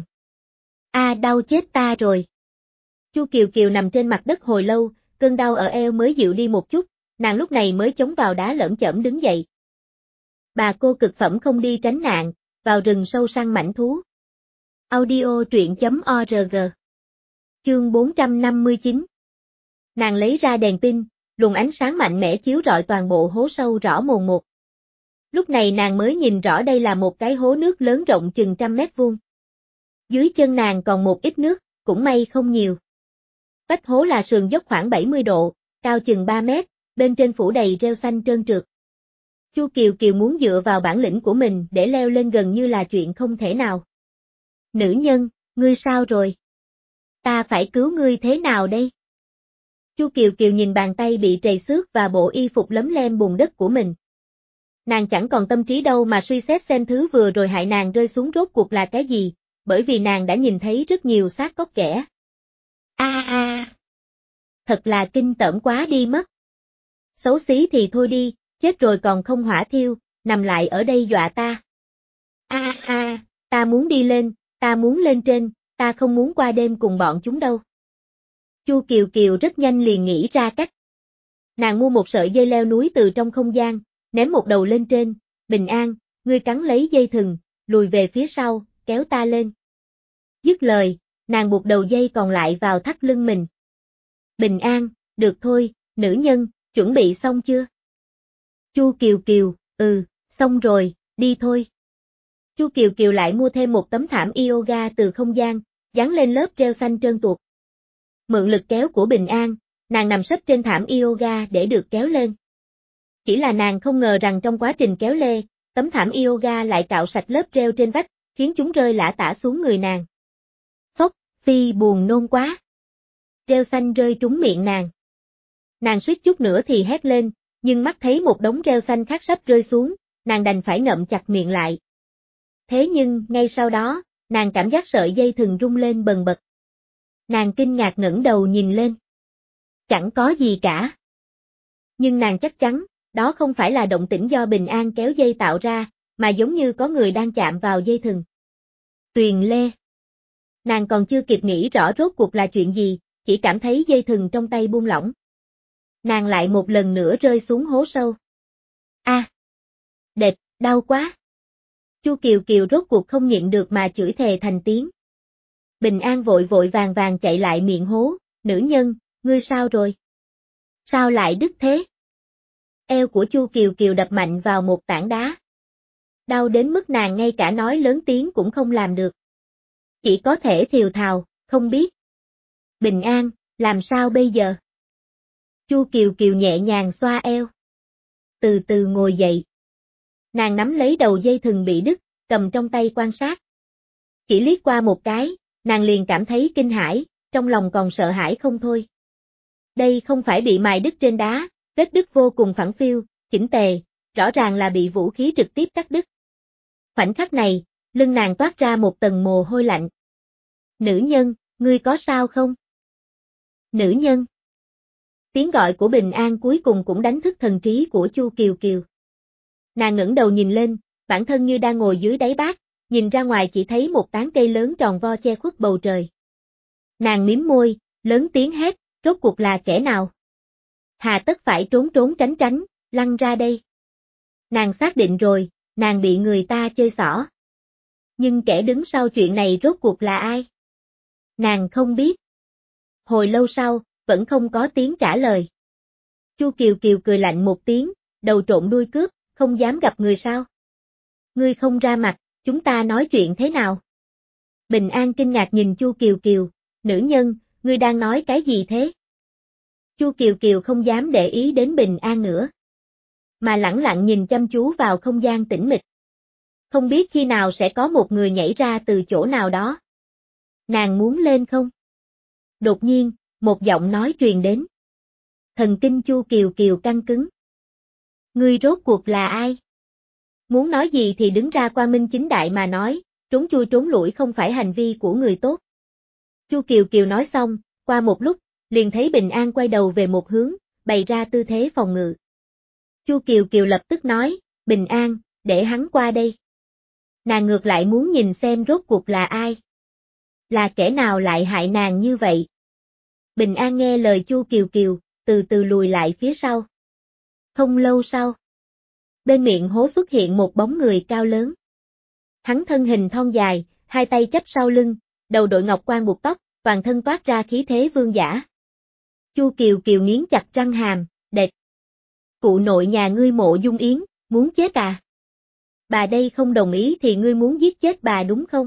A à, đau chết ta rồi. Chu Kiều Kiều nằm trên mặt đất hồi lâu, cơn đau ở eo mới dịu đi một chút, nàng lúc này mới chống vào đá lởm chởm đứng dậy. Bà cô cực phẩm không đi tránh nạn, vào rừng sâu săn mãnh thú. Audio truyện chấm org. Chương bốn trăm năm mươi chín. Nàng lấy ra đèn pin, luồng ánh sáng mạnh mẽ chiếu rọi toàn bộ hố sâu rõ mồn một. Lúc này nàng mới nhìn rõ đây là một cái hố nước lớn rộng chừng trăm mét vuông. Dưới chân nàng còn một ít nước, cũng may không nhiều. Vách hố là sườn dốc khoảng bảy mươi độ, cao chừng ba mét, bên trên phủ đầy rêu xanh trơn trượt. Chu Kiều Kiều muốn dựa vào bản lĩnh của mình để leo lên gần như là chuyện không thể nào. Nữ nhân, ngươi sao rồi? Ta phải cứu ngươi thế nào đây? Chu Kiều Kiều nhìn bàn tay bị trầy xước và bộ y phục lấm lem bùn đất của mình. Nàng chẳng còn tâm trí đâu mà suy xét xem thứ vừa rồi hại nàng rơi xuống rốt cuộc là cái gì, bởi vì nàng đã nhìn thấy rất nhiều xác cóc ghẻ. A a, thật là kinh tởm quá đi mất. Xấu xí thì thôi đi, chết rồi còn không hỏa thiêu, nằm lại ở đây dọa ta. A a, ta muốn đi lên, ta muốn lên trên, ta không muốn qua đêm cùng bọn chúng đâu. Chu Kiều Kiều rất nhanh liền nghĩ ra cách. Nàng mua một sợi dây leo núi từ trong không gian, ném một đầu lên trên, Bình An, ngươi cắn lấy dây thừng, lùi về phía sau, kéo ta lên. Dứt lời, nàng buộc đầu dây còn lại vào thắt lưng mình. Bình An, được thôi, nữ nhân, chuẩn bị xong chưa? Chu Kiều Kiều, ừ, xong rồi, đi thôi. Chu Kiều Kiều lại mua thêm một tấm thảm yoga từ không gian, dán lên lớp rêu xanh trơn tuột. Mượn lực kéo của Bình An, nàng nằm sấp trên thảm yoga để được kéo lên. Chỉ là nàng không ngờ rằng trong quá trình kéo lê, tấm thảm yoga lại cạo sạch lớp rêu trên vách, khiến chúng rơi lả tả xuống người nàng. Phốc, phi buồn nôn quá. Rêu xanh rơi trúng miệng nàng. Nàng suýt chút nữa thì hét lên, nhưng mắt thấy một đống rêu xanh khác sắp rơi xuống, nàng đành phải ngậm chặt miệng lại. Thế nhưng, ngay sau đó, nàng cảm giác sợi dây thừng rung lên bần bật. Nàng kinh ngạc ngẩng đầu nhìn lên. Chẳng có gì cả. Nhưng nàng chắc chắn, đó không phải là động tĩnh do Bình An kéo dây tạo ra, mà giống như có người đang chạm vào dây thừng. Tuyền lê. Nàng còn chưa kịp nghĩ rõ rốt cuộc là chuyện gì, chỉ cảm thấy dây thừng trong tay buông lỏng. Nàng lại một lần nữa rơi xuống hố sâu. A, à, đệt, đau quá. Chu Kiều Kiều rốt cuộc không nhịn được mà chửi thề thành tiếng. Bình An vội vội vàng vàng chạy lại miệng hố, nữ nhân, ngươi sao rồi? Sao lại đứt thế? Eo của Chu Kiều Kiều đập mạnh vào một tảng đá. Đau đến mức nàng ngay cả nói lớn tiếng cũng không làm được. Chỉ có thể thều thào, không biết. Bình An, làm sao bây giờ? Chu Kiều Kiều nhẹ nhàng xoa eo. Từ từ ngồi dậy. Nàng nắm lấy đầu dây thừng bị đứt, cầm trong tay quan sát. Chỉ liếc qua một cái, nàng liền cảm thấy kinh hãi, trong lòng còn sợ hãi không thôi. Đây không phải bị mài đứt trên đá, vết đứt vô cùng phẳng phiu, chỉnh tề, rõ ràng là bị vũ khí trực tiếp cắt đứt. Khoảnh khắc này, lưng nàng toát ra một tầng mồ hôi lạnh. Nữ nhân, ngươi có sao không? Nữ nhân. Tiếng gọi của Bình An cuối cùng cũng đánh thức thần trí của Chu Kiều Kiều. Nàng ngẩng đầu nhìn lên, bản thân như đang ngồi dưới đáy bát, nhìn ra ngoài chỉ thấy một tán cây lớn tròn vo che khuất bầu trời. Nàng mím môi, lớn tiếng hét, rốt cuộc là kẻ nào? Hà tất phải trốn trốn tránh tránh, lăn ra đây. Nàng xác định rồi, nàng bị người ta chơi xỏ. Nhưng kẻ đứng sau chuyện này rốt cuộc là ai? Nàng không biết. Hồi lâu sau, vẫn không có tiếng trả lời. Chu Kiều Kiều cười lạnh một tiếng, đầu trộn đuôi cướp, không dám gặp người sao? Ngươi không ra mặt, chúng ta nói chuyện thế nào? Bình An kinh ngạc nhìn Chu Kiều Kiều, nữ nhân, ngươi đang nói cái gì thế? Chu Kiều Kiều không dám để ý đến Bình An nữa, mà lẳng lặng nhìn chăm chú vào không gian tĩnh mịch. Không biết khi nào sẽ có một người nhảy ra từ chỗ nào đó. Nàng muốn lên không? Đột nhiên, một giọng nói truyền đến. Thần kinh Chu Kiều Kiều căng cứng. Ngươi rốt cuộc là ai? Muốn nói gì thì đứng ra quang minh chính đại mà nói, trốn chui trốn lủi không phải hành vi của người tốt. Chu Kiều Kiều nói xong, qua một lúc, liền thấy Bình An quay đầu về một hướng, bày ra tư thế phòng ngự. Chu Kiều Kiều lập tức nói, Bình An, để hắn qua đây. Nàng ngược lại muốn nhìn xem rốt cuộc là ai. Là kẻ nào lại hại nàng như vậy? Bình An nghe lời Chu Kiều Kiều, từ từ lùi lại phía sau. Không lâu sau, bên miệng hố xuất hiện một bóng người cao lớn. Hắn thân hình thon dài, hai tay chắp sau lưng, đầu đội ngọc quan buộc tóc, toàn thân toát ra khí thế vương giả. Chu Kiều Kiều nghiến chặt răng hàm, đệt. Cụ nội nhà ngươi Mộ Dung Yến, muốn chết à? Bà đây không đồng ý thì ngươi muốn giết chết bà đúng không?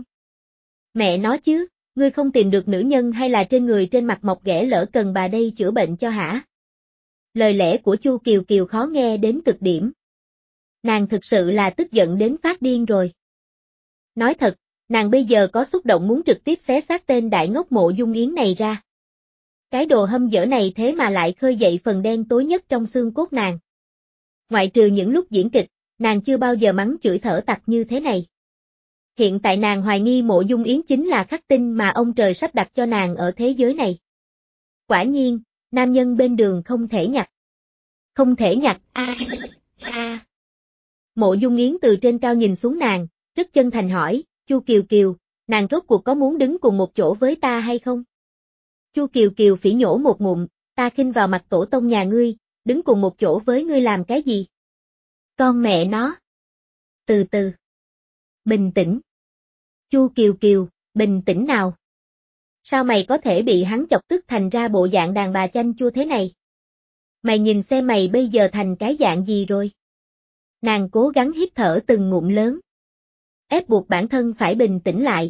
Mẹ nói chứ, ngươi không tìm được nữ nhân hay là trên người trên mặt mọc ghẻ lỡ cần bà đây chữa bệnh cho hả? Lời lẽ của Chu Kiều Kiều khó nghe đến cực điểm. Nàng thực sự là tức giận đến phát điên rồi. Nói thật, nàng bây giờ có xúc động muốn trực tiếp xé xác tên đại ngốc Mộ Dung Yến này ra. Cái đồ hâm dở này thế mà lại khơi dậy phần đen tối nhất trong xương cốt nàng. Ngoại trừ những lúc diễn kịch, nàng chưa bao giờ mắng chửi thở tặc như thế này. Hiện tại nàng hoài nghi Mộ Dung Yến chính là khắc tinh mà ông trời sắp đặt cho nàng ở thế giới này. Quả nhiên, nam nhân bên đường không thể nhặt. Không thể nhặt, a a. Mộ Dung Yến từ trên cao nhìn xuống nàng, rất chân thành hỏi, Chu Kiều Kiều, nàng rốt cuộc có muốn đứng cùng một chỗ với ta hay không? Chu Kiều Kiều phỉ nhổ một ngụm, ta khinh vào mặt tổ tông nhà ngươi, đứng cùng một chỗ với ngươi làm cái gì? Con mẹ nó. Từ từ. Bình tĩnh. Chu Kiều Kiều, bình tĩnh nào. Sao mày có thể bị hắn chọc tức thành ra bộ dạng đàn bà chanh chua thế này? Mày nhìn xem mày bây giờ thành cái dạng gì rồi? Nàng cố gắng hít thở từng ngụm lớn. Ép buộc bản thân phải bình tĩnh lại.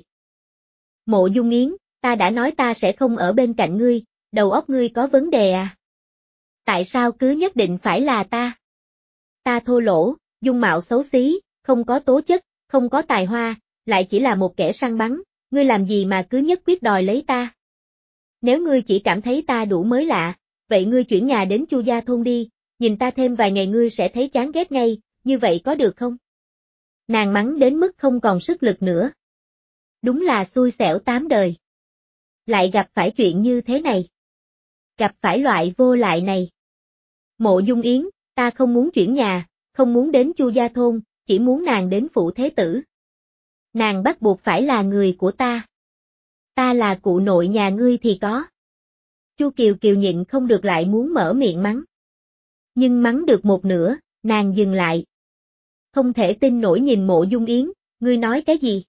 Mộ Dung Yến, ta đã nói ta sẽ không ở bên cạnh ngươi, đầu óc ngươi có vấn đề à? Tại sao cứ nhất định phải là ta? Ta thô lỗ, dung mạo xấu xí, không có tố chất, không có tài hoa, lại chỉ là một kẻ săn bắn, ngươi làm gì mà cứ nhất quyết đòi lấy ta? Nếu ngươi chỉ cảm thấy ta đủ mới lạ, vậy ngươi chuyển nhà đến Chu Gia Thôn đi, nhìn ta thêm vài ngày ngươi sẽ thấy chán ghét ngay, như vậy có được không? Nàng mắng đến mức không còn sức lực nữa. Đúng là xui xẻo tám đời. Lại gặp phải chuyện như thế này. Gặp phải loại vô lại này. Mộ Dung Yến, ta không muốn chuyển nhà, không muốn đến Chu Gia Thôn, chỉ muốn nàng đến Phủ Thế Tử. Nàng bắt buộc phải là người của ta. Ta là cụ nội nhà ngươi thì có. Chu Kiều Kiều nhịn không được lại muốn mở miệng mắng. Nhưng mắng được một nửa, nàng dừng lại. Không thể tin nổi nhìn Mộ Dung Yến, ngươi nói cái gì?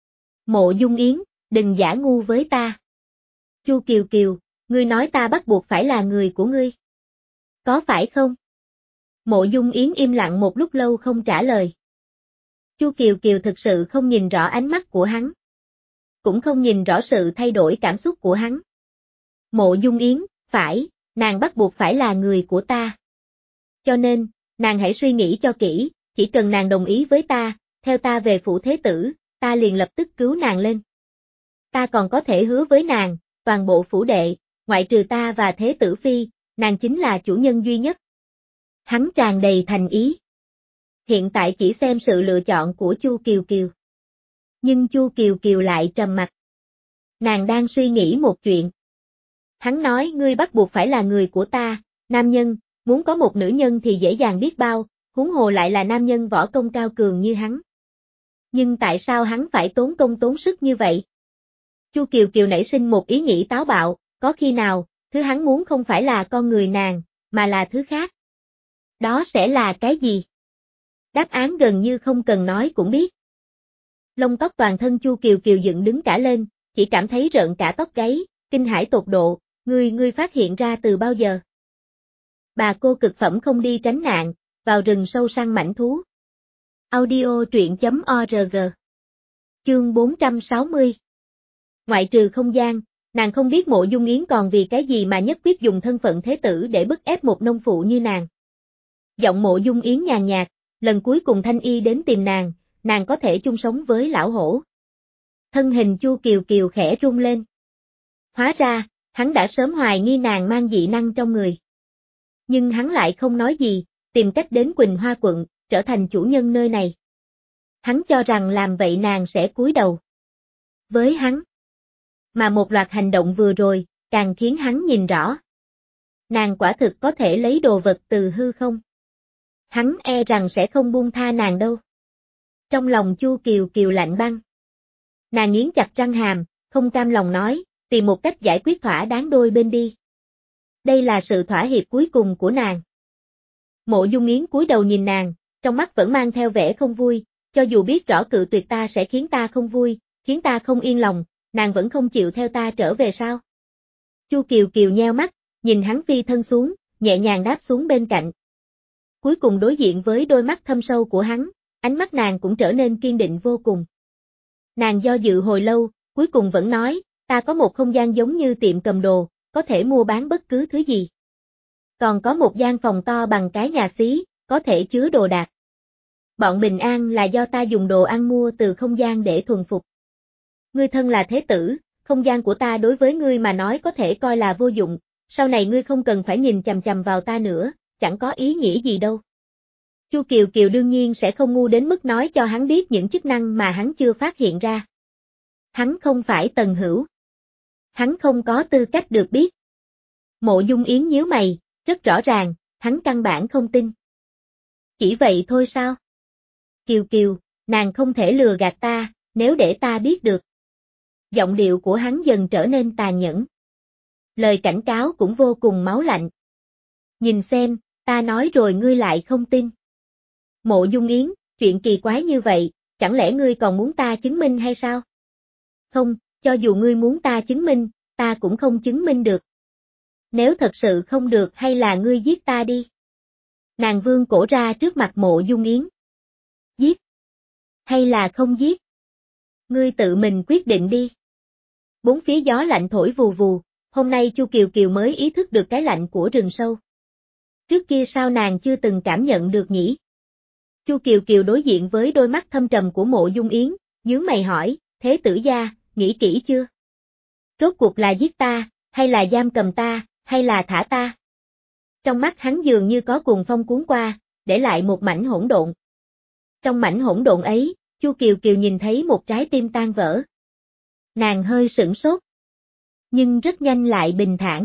Mộ Dung Yến, đừng giả ngu với ta. Chu Kiều Kiều, ngươi nói ta bắt buộc phải là người của ngươi. Có phải không? Mộ Dung Yến im lặng một lúc lâu không trả lời. Chu Kiều Kiều thực sự không nhìn rõ ánh mắt của hắn. Cũng không nhìn rõ sự thay đổi cảm xúc của hắn. Mộ Dung Yến, phải, nàng bắt buộc phải là người của ta. Cho nên, nàng hãy suy nghĩ cho kỹ, chỉ cần nàng đồng ý với ta, theo ta về Phủ Thế Tử, ta liền lập tức cứu nàng lên. Ta còn có thể hứa với nàng, toàn bộ phủ đệ, ngoại trừ ta và Thế Tử Phi, nàng chính là chủ nhân duy nhất. Hắn tràn đầy thành ý. Hiện tại chỉ xem sự lựa chọn của Chu Kiều Kiều. Nhưng Chu Kiều Kiều lại trầm mặc. Nàng đang suy nghĩ một chuyện. Hắn nói ngươi bắt buộc phải là người của ta, nam nhân, muốn có một nữ nhân thì dễ dàng biết bao, huống hồ lại là nam nhân võ công cao cường như hắn. Nhưng tại sao hắn phải tốn công tốn sức như vậy? Chu Kiều Kiều nảy sinh một ý nghĩ táo bạo, có khi nào, thứ hắn muốn không phải là con người nàng, mà là thứ khác. Đó sẽ là cái gì? Đáp án gần như không cần nói cũng biết. Lông tóc toàn thân Chu Kiều Kiều dựng đứng cả lên, chỉ cảm thấy rợn cả tóc gáy, kinh hãi tột độ, ngươi ngươi phát hiện ra từ bao giờ? Bà cô cực phẩm không đi tránh nạn, vào rừng sâu săn mãnh thú. Audio truyện chấm org. Chương bốn trăm sáu mươi. Ngoại trừ không gian, nàng không biết Mộ Dung Yến còn vì cái gì mà nhất quyết dùng thân phận thế tử để bức ép một nông phụ như nàng. Giọng Mộ Dung Yến nhàn nhạt, lần cuối cùng Thanh Y đến tìm nàng, nàng có thể chung sống với lão hổ. Thân hình Chu Kiều Kiều khẽ rung lên. Hóa ra, hắn đã sớm hoài nghi nàng mang dị năng trong người. Nhưng hắn lại không nói gì, tìm cách đến Quỳnh Hoa quận, trở thành chủ nhân nơi này. Hắn cho rằng làm vậy nàng sẽ cúi đầu với hắn. Mà một loạt hành động vừa rồi, càng khiến hắn nhìn rõ. Nàng quả thực có thể lấy đồ vật từ hư không. Hắn e rằng sẽ không buông tha nàng đâu. Trong lòng Chu Kiều Kiều lạnh băng. Nàng nghiến chặt răng hàm, không cam lòng nói, tìm một cách giải quyết thỏa đáng đôi bên đi. Đây là sự thỏa hiệp cuối cùng của nàng. Mộ Dung Yến cúi đầu nhìn nàng, trong mắt vẫn mang theo vẻ không vui, cho dù biết rõ cự tuyệt ta sẽ khiến ta không vui, khiến ta không yên lòng, nàng vẫn không chịu theo ta trở về sao? Chu Kiều Kiều nheo mắt, nhìn hắn phi thân xuống, nhẹ nhàng đáp xuống bên cạnh. Cuối cùng đối diện với đôi mắt thâm sâu của hắn, ánh mắt nàng cũng trở nên kiên định vô cùng. Nàng do dự hồi lâu, cuối cùng vẫn nói, ta có một không gian giống như tiệm cầm đồ, có thể mua bán bất cứ thứ gì. Còn có một gian phòng to bằng cái nhà xí, có thể chứa đồ đạc. Bọn bình an là do ta dùng đồ ăn mua từ không gian để thuần phục. Ngươi thân là thế tử, không gian của ta đối với ngươi mà nói có thể coi là vô dụng, sau này ngươi không cần phải nhìn chằm chằm vào ta nữa, chẳng có ý nghĩa gì đâu. Chu Kiều Kiều đương nhiên sẽ không ngu đến mức nói cho hắn biết những chức năng mà hắn chưa phát hiện ra. Hắn không phải Tần Hữu. Hắn không có tư cách được biết. Mộ Dung Yến nhíu mày, rất rõ ràng, hắn căn bản không tin. Chỉ vậy thôi sao? Kiều Kiều, nàng không thể lừa gạt ta, nếu để ta biết được. Giọng điệu của hắn dần trở nên tàn nhẫn. Lời cảnh cáo cũng vô cùng máu lạnh. Nhìn xem, ta nói rồi ngươi lại không tin. Mộ Dung Yến, chuyện kỳ quái như vậy, chẳng lẽ ngươi còn muốn ta chứng minh hay sao? Không, cho dù ngươi muốn ta chứng minh, ta cũng không chứng minh được. Nếu thật sự không được hay là ngươi giết ta đi. Nàng vươn cổ ra trước mặt Mộ Dung Yến. Giết? Hay là không giết? Ngươi tự mình quyết định đi. Bốn phía gió lạnh thổi vù vù, hôm nay Chu Kiều Kiều mới ý thức được cái lạnh của rừng sâu. Trước kia sao nàng chưa từng cảm nhận được nhỉ? Chu Kiều Kiều đối diện với đôi mắt thâm trầm của Mộ Dung Yến, nhướng mày hỏi, thế tử gia, nghĩ kỹ chưa? Rốt cuộc là giết ta, hay là giam cầm ta, hay là thả ta? Trong mắt hắn dường như có cuồng phong cuốn qua, để lại một mảnh hỗn độn. Trong mảnh hỗn độn ấy, Chu Kiều Kiều nhìn thấy một trái tim tan vỡ. Nàng hơi sửng sốt. Nhưng rất nhanh lại bình thản.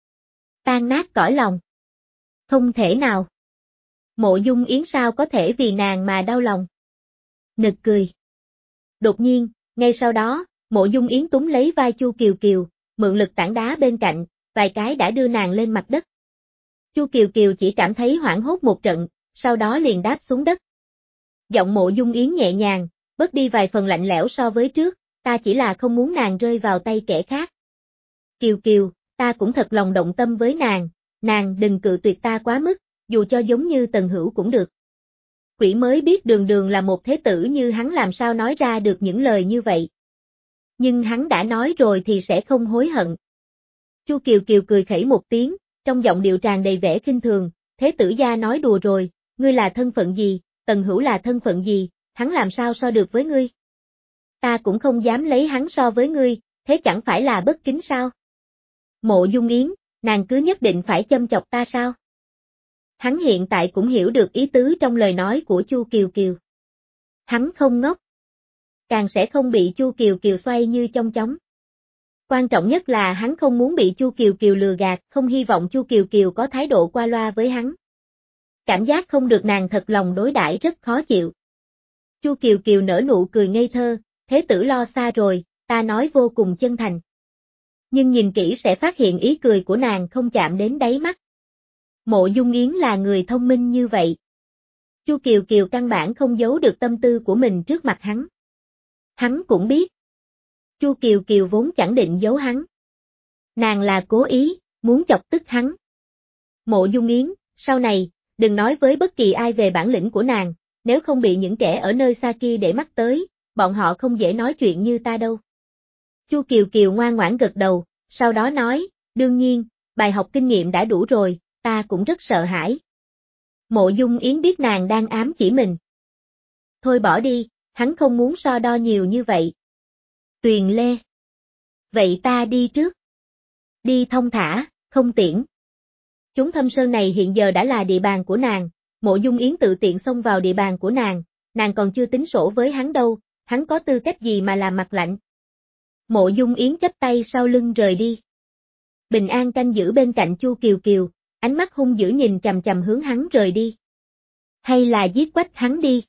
Tan nát cõi lòng. Không thể nào. Mộ Dung Yến sao có thể vì nàng mà đau lòng. Nực cười. Đột nhiên, ngay sau đó, Mộ Dung Yến túm lấy vai Chu Kiều Kiều, mượn lực tảng đá bên cạnh, vài cái đã đưa nàng lên mặt đất. Chu Kiều Kiều chỉ cảm thấy hoảng hốt một trận, sau đó liền đáp xuống đất. Giọng Mộ Dung Yến nhẹ nhàng, bớt đi vài phần lạnh lẽo so với trước, ta chỉ là không muốn nàng rơi vào tay kẻ khác. Kiều Kiều, ta cũng thật lòng động tâm với nàng, nàng đừng cự tuyệt ta quá mức, dù cho giống như Tần Hữu cũng được. Quỷ mới biết Đường Đường là một thế tử như hắn làm sao nói ra được những lời như vậy. Nhưng hắn đã nói rồi thì sẽ không hối hận. Chu Kiều Kiều cười khẩy một tiếng, trong giọng điệu tràn đầy vẻ khinh thường, thế tử gia nói đùa rồi, ngươi là thân phận gì, Tần Hữu là thân phận gì, hắn làm sao so được với ngươi? Ta cũng không dám lấy hắn so với ngươi, thế chẳng phải là bất kính sao? Mộ Dung Yến, nàng cứ nhất định phải châm chọc ta sao? Hắn hiện tại cũng hiểu được ý tứ trong lời nói của Chu Kiều Kiều. Hắn không ngốc. Càng sẽ không bị Chu Kiều Kiều xoay như chong chóng. Quan trọng nhất là hắn không muốn bị Chu Kiều Kiều lừa gạt, không hy vọng Chu Kiều Kiều có thái độ qua loa với hắn. Cảm giác không được nàng thật lòng đối đãi rất khó chịu. Chu Kiều Kiều nở nụ cười ngây thơ, thế tử lo xa rồi, ta nói vô cùng chân thành. Nhưng nhìn kỹ sẽ phát hiện ý cười của nàng không chạm đến đáy mắt. Mộ Dung Yến là người thông minh như vậy. Chu Kiều Kiều căn bản không giấu được tâm tư của mình trước mặt hắn. Hắn cũng biết. Chu Kiều Kiều vốn chẳng định giấu hắn. Nàng là cố ý, muốn chọc tức hắn. Mộ Dung Yến, sau này, đừng nói với bất kỳ ai về bản lĩnh của nàng, nếu không bị những kẻ ở nơi xa kia để mắt tới, bọn họ không dễ nói chuyện như ta đâu. Chu Kiều Kiều ngoan ngoãn gật đầu, sau đó nói, đương nhiên, bài học kinh nghiệm đã đủ rồi, ta cũng rất sợ hãi. Mộ Dung Yến biết nàng đang ám chỉ mình. Thôi bỏ đi, hắn không muốn so đo nhiều như vậy. Tuyền Lê. Vậy ta đi trước. Đi thông thả, không tiễn. Chúng Thâm Sơn này hiện giờ đã là địa bàn của nàng, Mộ Dung Yến tự tiện xông vào địa bàn của nàng, nàng còn chưa tính sổ với hắn đâu, hắn có tư cách gì mà làm mặt lạnh. Mộ Dung Yến chắp tay sau lưng rời đi. Bình An canh giữ bên cạnh Chu Kiều Kiều, ánh mắt hung dữ nhìn chằm chằm hướng hắn rời đi. Hay là giết quách hắn đi.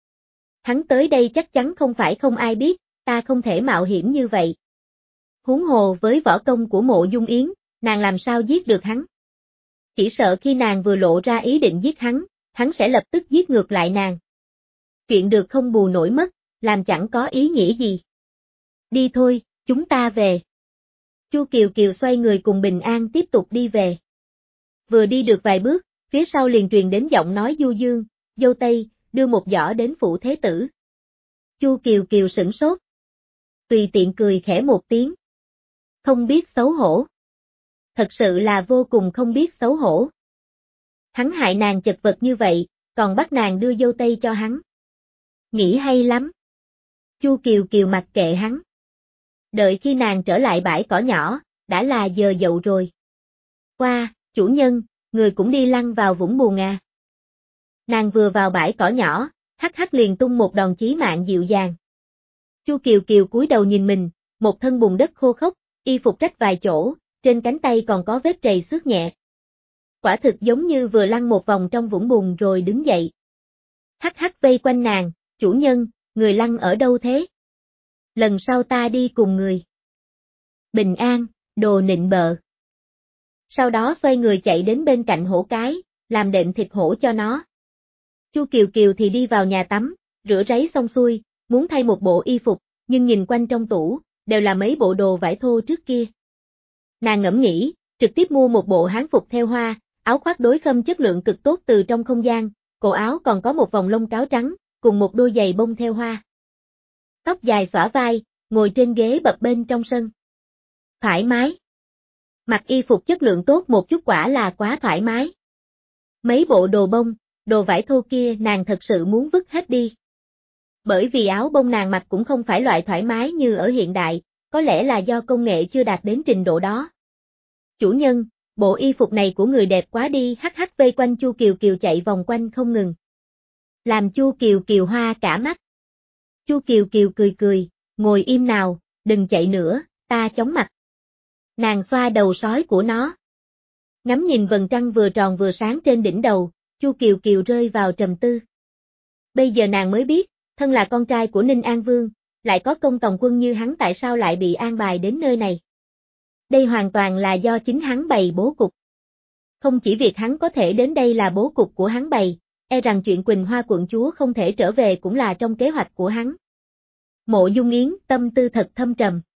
Hắn tới đây chắc chắn không phải không ai biết, ta không thể mạo hiểm như vậy. Huống hồ với võ công của Mộ Dung Yến, nàng làm sao giết được hắn. Chỉ sợ khi nàng vừa lộ ra ý định giết hắn, hắn sẽ lập tức giết ngược lại nàng. Chuyện được không bù nổi mất, làm chẳng có ý nghĩa gì. Đi thôi, chúng ta về. Chu Kiều Kiều xoay người cùng Bình An tiếp tục đi về. Vừa đi được vài bước, phía sau liền truyền đến giọng nói du dương, dâu tây, đưa một giỏ đến phủ thế tử. Chu Kiều Kiều sửng sốt. Tùy tiện cười khẽ một tiếng. Không biết xấu hổ. Thật sự là vô cùng không biết xấu hổ. Hắn hại nàng chật vật như vậy, còn bắt nàng đưa dâu tây cho hắn. Nghĩ hay lắm. Chu Kiều Kiều mặc kệ hắn. Đợi khi nàng trở lại bãi cỏ nhỏ, đã là giờ dậu rồi. Qua, chủ nhân, người cũng đi lăn vào vũng buồn à. Nàng vừa vào bãi cỏ nhỏ, hắc hắc liền tung một đòn chí mạng dịu dàng. Chu Kiều Kiều cúi đầu nhìn mình, một thân bùn đất khô khốc, y phục rách vài chỗ, trên cánh tay còn có vết trầy xước nhẹ. Quả thực giống như vừa lăn một vòng trong vũng bùn rồi đứng dậy. Hắc hắc vây quanh nàng, chủ nhân, người lăn ở đâu thế? Lần sau ta đi cùng người. Bình An, đồ nịnh bợ. Sau đó xoay người chạy đến bên cạnh hổ cái, làm đệm thịt hổ cho nó. Chu Kiều Kiều thì đi vào nhà tắm, rửa ráy xong xuôi, muốn thay một bộ y phục, nhưng nhìn quanh trong tủ, đều là mấy bộ đồ vải thô trước kia. Nàng ngẫm nghĩ, trực tiếp mua một bộ hán phục theo hoa, áo khoác đối khâm chất lượng cực tốt từ trong không gian, cổ áo còn có một vòng lông cáo trắng, cùng một đôi giày bông theo hoa. Tóc dài xõa vai, ngồi trên ghế bập bênh trong sân. Thoải mái. Mặc y phục chất lượng tốt một chút quả là quá thoải mái. Mấy bộ đồ bông, đồ vải thô kia nàng thật sự muốn vứt hết đi. Bởi vì áo bông nàng mặc cũng không phải loại thoải mái như ở hiện đại, có lẽ là do công nghệ chưa đạt đến trình độ đó. Chủ nhân, bộ y phục này của người đẹp quá đi, hắc hắc vây quanh Chu Kiều Kiều chạy vòng quanh không ngừng. Làm Chu Kiều Kiều hoa cả mắt. Chu Kiều Kiều cười cười, ngồi im nào, đừng chạy nữa, ta chóng mặt. Nàng xoa đầu sói của nó. Ngắm nhìn vầng trăng vừa tròn vừa sáng trên đỉnh đầu, Chu Kiều Kiều rơi vào trầm tư. Bây giờ nàng mới biết, thân là con trai của Ninh An Vương, lại có công tòng quân như hắn tại sao lại bị an bài đến nơi này. Đây hoàn toàn là do chính hắn bày bố cục. Không chỉ việc hắn có thể đến đây là bố cục của hắn bày, e rằng chuyện Quỳnh Hoa quận chúa không thể trở về cũng là trong kế hoạch của hắn. Mộ Dung Yến tâm tư thật thâm trầm.